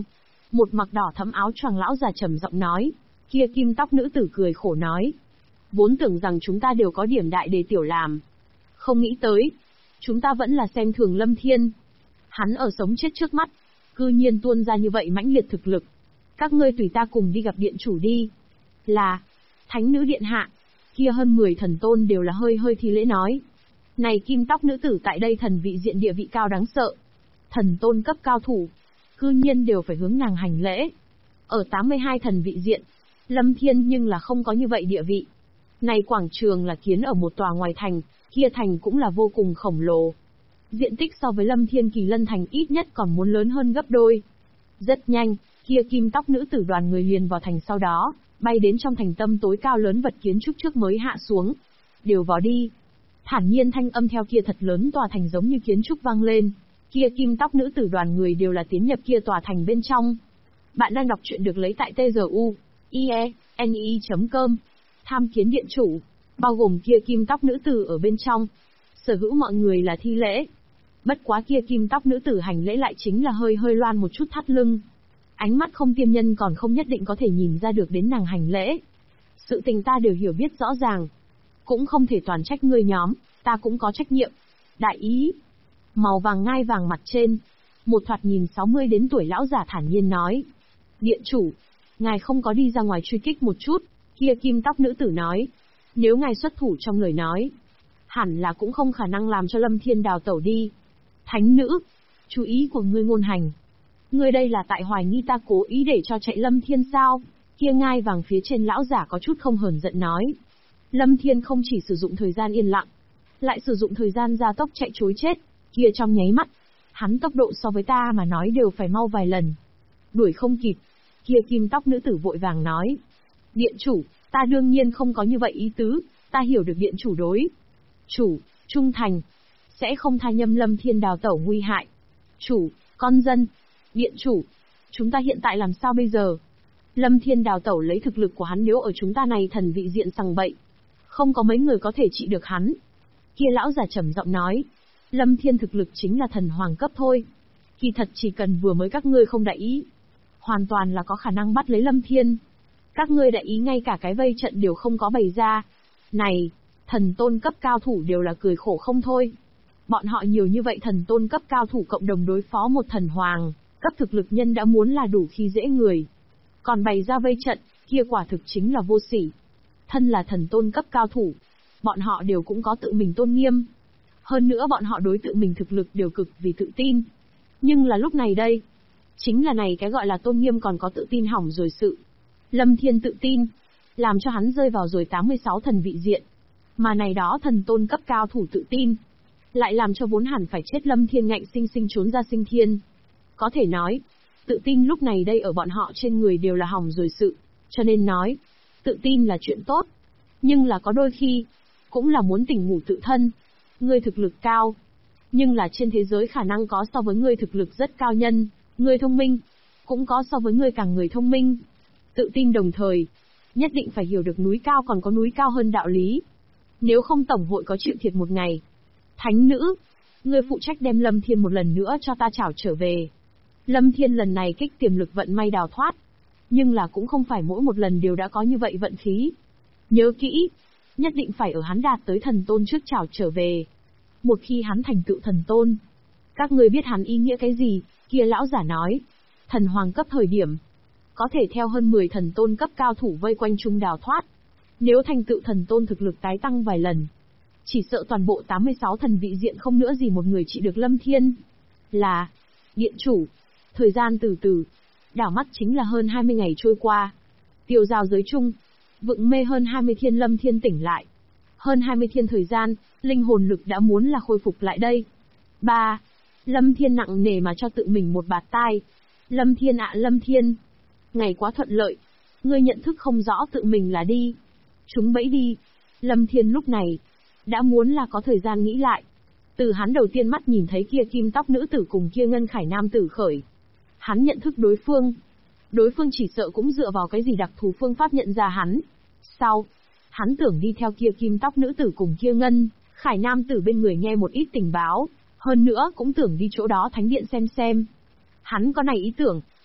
A: Một mặc đỏ thẫm áo choàng lão già trầm giọng nói. Kia kim tóc nữ tử cười khổ nói. Vốn tưởng rằng chúng ta đều có điểm đại đề tiểu làm. Không nghĩ tới. Chúng ta vẫn là xem thường Lâm Thiên. Hắn ở sống chết trước mắt. Cư nhiên tuôn ra như vậy mãnh liệt thực lực. Các ngươi tùy ta cùng đi gặp điện chủ đi. Là. Thánh nữ điện hạ. Kia hơn 10 thần tôn đều là hơi hơi thi lễ nói. Này kim tóc nữ tử tại đây thần vị diện địa vị cao đáng sợ. Thần tôn cấp cao thủ. Cư nhiên đều phải hướng nàng hành lễ. Ở 82 thần vị diện. Lâm Thiên nhưng là không có như vậy địa vị. Này quảng trường là kiến ở một tòa ngoài thành, kia thành cũng là vô cùng khổng lồ. Diện tích so với Lâm Thiên Kỳ Lân thành ít nhất còn muốn lớn hơn gấp đôi. Rất nhanh, kia kim tóc nữ tử đoàn người liền vào thành sau đó, bay đến trong thành tâm tối cao lớn vật kiến trúc trước mới hạ xuống. Đều vào đi. Thản nhiên thanh âm theo kia thật lớn tòa thành giống như kiến trúc vang lên. Kia kim tóc nữ tử đoàn người đều là tiến nhập kia tòa thành bên trong. Bạn đang đọc truyện được lấy tại tzu.ie.ne.com. Tham kiến điện chủ, bao gồm kia kim tóc nữ tử ở bên trong. Sở hữu mọi người là thi lễ. Bất quá kia kim tóc nữ tử hành lễ lại chính là hơi hơi loan một chút thắt lưng. Ánh mắt không tiêm nhân còn không nhất định có thể nhìn ra được đến nàng hành lễ. Sự tình ta đều hiểu biết rõ ràng. Cũng không thể toàn trách ngươi nhóm, ta cũng có trách nhiệm. Đại ý. Màu vàng ngai vàng mặt trên. Một thoạt nhìn 60 đến tuổi lão giả thản nhiên nói. Điện chủ, ngài không có đi ra ngoài truy kích một chút. Kia kim tóc nữ tử nói. Nếu ngài xuất thủ trong lời nói, hẳn là cũng không khả năng làm cho Lâm Thiên đào tẩu đi. Thánh nữ, chú ý của ngươi ngôn hành. Ngươi đây là tại hoài nghi ta cố ý để cho chạy Lâm Thiên sao? Kia ngai vàng phía trên lão giả có chút không hờn giận nói. Lâm Thiên không chỉ sử dụng thời gian yên lặng, lại sử dụng thời gian gia tốc chạy trối chết. Kia trong nháy mắt, hắn tốc độ so với ta mà nói đều phải mau vài lần. Đuổi không kịp. Kia kim tóc nữ tử vội vàng nói. Điện chủ, ta đương nhiên không có như vậy ý tứ, ta hiểu được điện chủ đối. Chủ, trung thành, sẽ không tha nhâm Lâm Thiên đào tẩu nguy hại. Chủ, con dân, điện chủ, chúng ta hiện tại làm sao bây giờ? Lâm Thiên đào tẩu lấy thực lực của hắn nếu ở chúng ta này thần vị diện sằng bậy. Không có mấy người có thể trị được hắn. Kia lão già trầm giọng nói. Lâm Thiên thực lực chính là thần hoàng cấp thôi. Kỳ thật chỉ cần vừa mới các ngươi không đại ý, hoàn toàn là có khả năng bắt lấy Lâm Thiên. Các ngươi đại ý ngay cả cái vây trận đều không có bày ra. Này, thần tôn cấp cao thủ đều là cười khổ không thôi. Bọn họ nhiều như vậy thần tôn cấp cao thủ cộng đồng đối phó một thần hoàng, cấp thực lực nhân đã muốn là đủ khi dễ người. Còn bày ra vây trận, kia quả thực chính là vô sỉ. Thân là thần tôn cấp cao thủ, bọn họ đều cũng có tự mình tôn nghiêm. Hơn nữa bọn họ đối tự mình thực lực đều cực vì tự tin. Nhưng là lúc này đây, chính là này cái gọi là tôn nghiêm còn có tự tin hỏng rồi sự. Lâm Thiên tự tin, làm cho hắn rơi vào rồi 86 thần vị diện. Mà này đó thần tôn cấp cao thủ tự tin, lại làm cho vốn hẳn phải chết Lâm Thiên ngạnh sinh sinh trốn ra sinh thiên. Có thể nói, tự tin lúc này đây ở bọn họ trên người đều là hỏng rồi sự. Cho nên nói, tự tin là chuyện tốt. Nhưng là có đôi khi, cũng là muốn tỉnh ngủ tự thân. Ngươi thực lực cao, nhưng là trên thế giới khả năng có so với ngươi thực lực rất cao nhân, ngươi thông minh, cũng có so với ngươi càng người thông minh. Tự tin đồng thời, nhất định phải hiểu được núi cao còn có núi cao hơn đạo lý. Nếu không tổng hội có chịu thiệt một ngày. Thánh nữ, ngươi phụ trách đem Lâm Thiên một lần nữa cho ta trảo trở về. Lâm Thiên lần này kích tiềm lực vận may đào thoát. Nhưng là cũng không phải mỗi một lần đều đã có như vậy vận khí. Nhớ kỹ, nhất định phải ở hắn đạt tới thần tôn trước trảo trở về. Một khi hắn thành tựu thần tôn, các ngươi biết hắn ý nghĩa cái gì? Kia lão giả nói, thần hoàng cấp thời điểm, có thể theo hơn 10 thần tôn cấp cao thủ vây quanh chung đào thoát. Nếu thành tựu thần tôn thực lực tái tăng vài lần, chỉ sợ toàn bộ 86 thần vị diện không nữa gì một người trị được Lâm Thiên. Là, điện chủ, thời gian từ từ, đảo mắt chính là hơn 20 ngày trôi qua. Tiêu giao giới chung, vựng mê hơn 20 thiên Lâm Thiên tỉnh lại. Hơn 20 thiên thời gian, linh hồn lực đã muốn là khôi phục lại đây. 3. Lâm Thiên nặng nề mà cho tự mình một bạt tai. Lâm Thiên ạ Lâm Thiên, ngày quá thuận lợi, ngươi nhận thức không rõ tự mình là đi. Chúng bẫy đi. Lâm Thiên lúc này, đã muốn là có thời gian nghĩ lại. Từ hắn đầu tiên mắt nhìn thấy kia kim tóc nữ tử cùng kia ngân khải nam tử khởi. Hắn nhận thức đối phương. Đối phương chỉ sợ cũng dựa vào cái gì đặc thù phương pháp nhận ra hắn. Sau, hắn tưởng đi theo kia kim tóc nữ tử cùng kia ngân khải nam tử bên người nghe một ít tình báo. Hơn nữa cũng tưởng đi chỗ đó thánh điện xem. Hắn có này ý tưởng,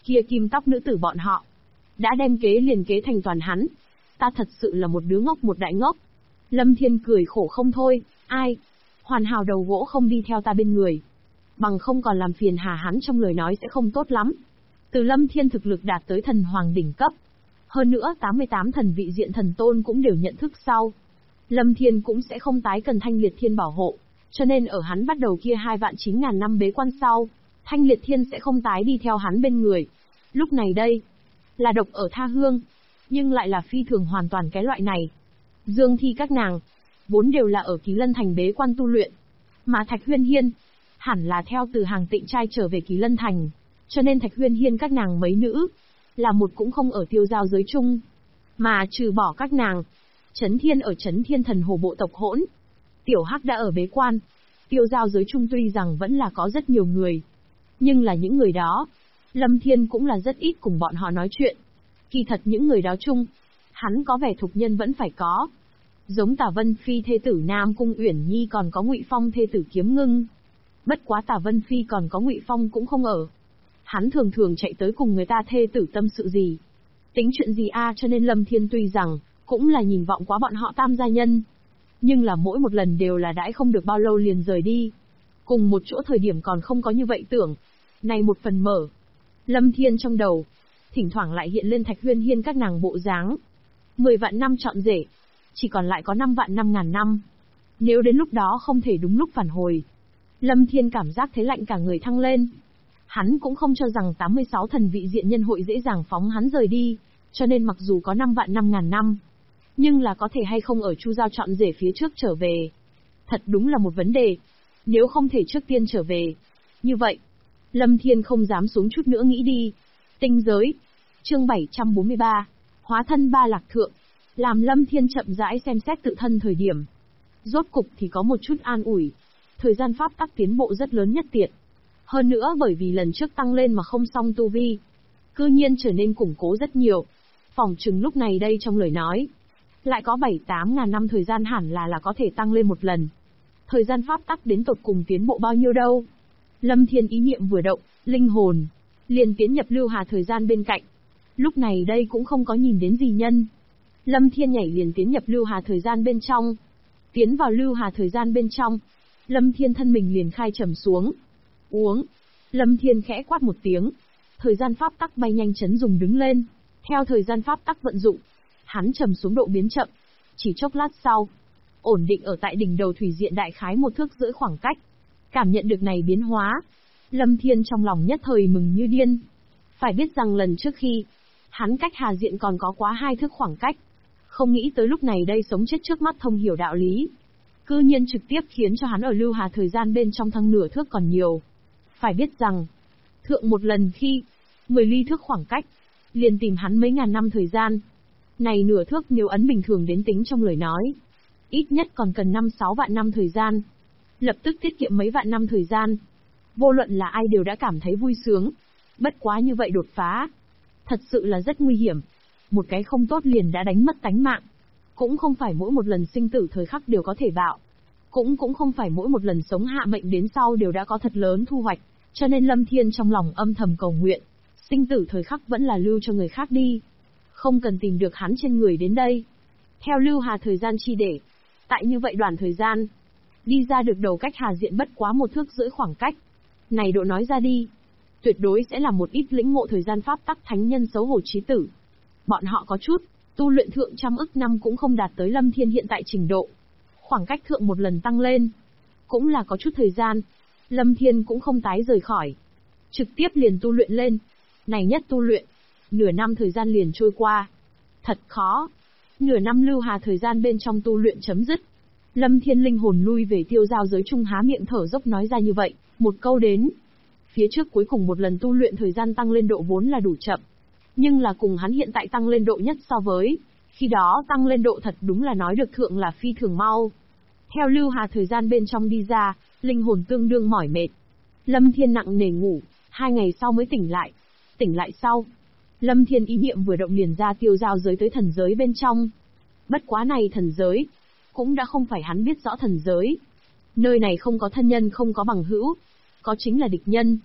A: Kia kim tóc nữ tử bọn họ đã đem kế liền kế thành toàn hắn. Ta thật sự là một đứa ngốc, một đại ngốc. Lâm Thiên cười khổ không thôi, ai? Hoàn hảo đầu gỗ không đi theo ta bên người. Bằng không còn làm phiền hà hắn trong lời nói sẽ không tốt lắm. Từ Lâm Thiên thực lực đạt tới thần hoàng đỉnh cấp. Hơn nữa 88 thần vị diện thần tôn cũng đều nhận thức sau. Lâm Thiên cũng sẽ không tái cần Thanh Liệt Thiên bảo hộ. Cho nên ở hắn bắt đầu kia 2.9.000 năm bế quan sau, Thanh Liệt Thiên sẽ không tái đi theo hắn bên người. Lúc này đây, là độc ở tha hương, nhưng lại là phi thường hoàn toàn cái loại này. Dương Thi các nàng, vốn đều là ở Ký Lân Thành bế quan tu luyện. Mà Thạch Huyên Hiên, hẳn là theo từ hàng Tịnh Trai trở về Ký Lân Thành. Cho nên Thạch Huyên Hiên các nàng mấy nữ, là một cũng không ở tiêu giao giới chung. Mà trừ bỏ các nàng, Chấn Thiên ở Chấn Thiên Thần Hồ bộ tộc hỗn. Tiểu Hắc đã ở bế quan. Tiêu giao giới chung tuy rằng vẫn là có rất nhiều người. Nhưng là những người đó, Lâm Thiên cũng là rất ít cùng bọn họ nói chuyện. Kỳ thật những người đó chung, hắn có vẻ thục nhân vẫn phải có. Giống Tả Vân Phi thê tử Nam Cung Uyển Nhi còn có Ngụy Phong thê tử Kiếm Ngưng. Bất quá Tả Vân Phi còn có Ngụy Phong cũng không ở. Hắn thường thường chạy tới cùng người ta thê tử tâm sự gì. Tính chuyện gì cho nên Lâm Thiên tuy rằng, cũng là nhìn vọng quá bọn họ tam gia nhân. Nhưng là mỗi một lần đều là đãi không được bao lâu liền rời đi. Cùng một chỗ thời điểm còn không có như vậy tưởng. Này một phần mở. Lâm Thiên trong đầu, thỉnh thoảng lại hiện lên Thạch Huyên Hiên các nàng bộ dáng. 10 vạn năm trọn rể, chỉ còn lại có 5 vạn 5.000 năm. Nếu đến lúc đó không thể đúng lúc phản hồi, Lâm Thiên cảm giác thấy lạnh cả người thăng lên. Hắn cũng không cho rằng 86 thần vị diện nhân hội dễ dàng phóng hắn rời đi, cho nên mặc dù có 5 vạn 5.000 năm, nhưng là có thể hay không ở Chu Giao chọn rể phía trước trở về. Thật đúng là một vấn đề. Nếu không thể trước tiên trở về, như vậy, Lâm Thiên không dám xuống chút nữa nghĩ đi. Tinh giới, chương 743, hóa thân ba lạc thượng, làm Lâm Thiên chậm rãi xem xét tự thân thời điểm. Rốt cục thì có một chút an ủi. Thời gian pháp tắc tiến bộ rất lớn nhất tiệt. Hơn nữa bởi vì lần trước tăng lên mà không xong tu vi, cư nhiên trở nên củng cố rất nhiều. Phỏng chừng lúc này đây trong lời nói, lại có 7-8 ngàn năm thời gian hẳn là có thể tăng lên một lần. Thời gian pháp tắc đến tột cùng tiến bộ bao nhiêu đâu? Lâm Thiên ý niệm vừa động, linh hồn liền tiến nhập lưu hà thời gian bên cạnh. Lúc này đây cũng không có nhìn đến gì nhân. Lâm Thiên nhảy liền tiến nhập lưu hà thời gian bên trong. Tiến vào lưu hà thời gian bên trong, Lâm Thiên thân mình liền khai trầm xuống. Uống. Lâm Thiên khẽ quát một tiếng. Thời gian pháp tắc bay nhanh chấn dùng đứng lên. Theo thời gian pháp tắc vận dụng, hắn trầm xuống độ biến chậm. Chỉ chốc lát sau, ổn định ở tại đỉnh đầu thủy diện đại khái 1 thước rưỡi khoảng cách. Cảm nhận được này biến hóa, Lâm Thiên trong lòng nhất thời mừng như điên. Phải biết rằng lần trước khi hắn cách hà diện còn có quá 2 thước khoảng cách, không nghĩ tới lúc này đây sống chết trước mắt thông hiểu đạo lý, cư nhiên trực tiếp khiến cho hắn ở lưu hà thời gian bên trong thăng nửa thước còn nhiều. Phải biết rằng, thượng một lần khi 10 ly thước khoảng cách, liền tìm hắn mấy ngàn năm thời gian. Này nửa thước nếu ấn bình thường đến tính trong lời nói, ít nhất còn cần 5-6 vạn năm thời gian. Lập tức tiết kiệm mấy vạn năm thời gian. Vô luận là ai đều đã cảm thấy vui sướng. Bất quá như vậy đột phá, thật sự là rất nguy hiểm. Một cái không tốt liền đã đánh mất tánh mạng. Cũng không phải mỗi một lần sinh tử thời khắc đều có thể bạo. Cũng không phải mỗi một lần sống hạ mệnh đến sau đều đã có thật lớn thu hoạch. Cho nên Lâm Thiên trong lòng âm thầm cầu nguyện, sinh tử thời khắc vẫn là lưu cho người khác đi. Không cần tìm được hắn trên người đến đây. Theo lưu hà thời gian chi để, tại như vậy đoạn thời gian, đi ra được đầu cách hà diện bất quá 1 thước rưỡi khoảng cách. Này độ nói ra đi, tuyệt đối sẽ là một ít lĩnh ngộ thời gian pháp tắc thánh nhân xấu hổ chí tử. Bọn họ có chút, tu luyện thượng trăm ức năm cũng không đạt tới Lâm Thiên hiện tại trình độ. Khoảng cách thượng một lần tăng lên, cũng là có chút thời gian. Lâm Thiên cũng không tái rời khỏi, trực tiếp liền tu luyện lên. Này nhất tu luyện, nửa năm thời gian liền trôi qua. Thật khó. Nửa năm lưu hà thời gian bên trong tu luyện chấm dứt. Lâm Thiên linh hồn lui về tiêu giao giới trung há miệng thở dốc nói ra như vậy, một câu đến. Phía trước cuối cùng một lần tu luyện thời gian tăng lên độ vốn là đủ chậm. Nhưng là cùng hắn hiện tại tăng lên độ nhất so với, khi đó tăng lên độ thật đúng là nói được thượng là phi thường mau. Theo lưu hà thời gian bên trong đi ra, linh hồn tương đương mỏi mệt. Lâm Thiên nặng nề ngủ, 2 ngày sau mới tỉnh lại. Tỉnh lại sau, Lâm Thiên ý niệm vừa động liền ra tiêu giao giới tới thần giới bên trong. Bất quá này thần giới, cũng đã không phải hắn biết rõ thần giới. Nơi này không có thân nhân, không có bằng hữu, có chính là địch nhân.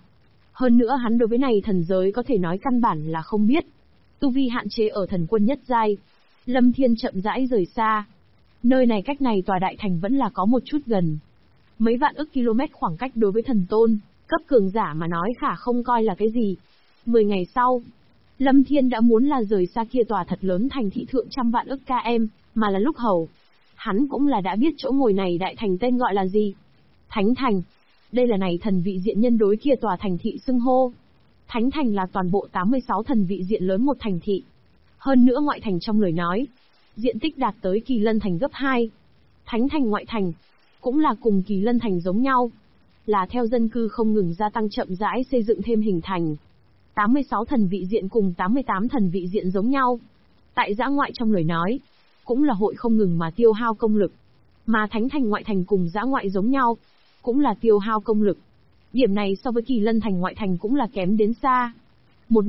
A: Hơn nữa hắn đối với này thần giới có thể nói căn bản là không biết. Tu vi hạn chế ở thần quân nhất giai. Lâm Thiên chậm rãi rời xa. Nơi này cách này tòa đại thành vẫn là có một chút gần. Mấy vạn ức km khoảng cách đối với thần tôn, cấp cường giả mà nói khả không coi là cái gì. 10 ngày sau, Lâm Thiên đã muốn là rời xa kia tòa thật lớn thành thị thượng trăm vạn ức km, mà là lúc hầu. Hắn cũng là đã biết chỗ ngồi này đại thành tên gọi là gì. Thánh Thành. Đây là này thần vị diện nhân đối kia tòa thành thị xưng hô. Thánh Thành là toàn bộ 86 thần vị diện lớn một thành thị. Hơn nữa ngoại thành trong lời nói, diện tích đạt tới Kỳ Lân Thành gấp 2. Thánh Thành ngoại thành, cũng là cùng Kỳ Lân Thành giống nhau. Là theo dân cư không ngừng gia tăng chậm rãi xây dựng thêm hình thành. 86 thần vị diện cùng 88 thần vị diện giống nhau. Tại dã ngoại trong lời nói, cũng là hội không ngừng mà tiêu hao công lực. Mà Thánh Thành ngoại thành cùng dã ngoại giống nhau, cũng là tiêu hao công lực. Điểm này so với Kỳ Lân Thành ngoại thành cũng là kém đến xa.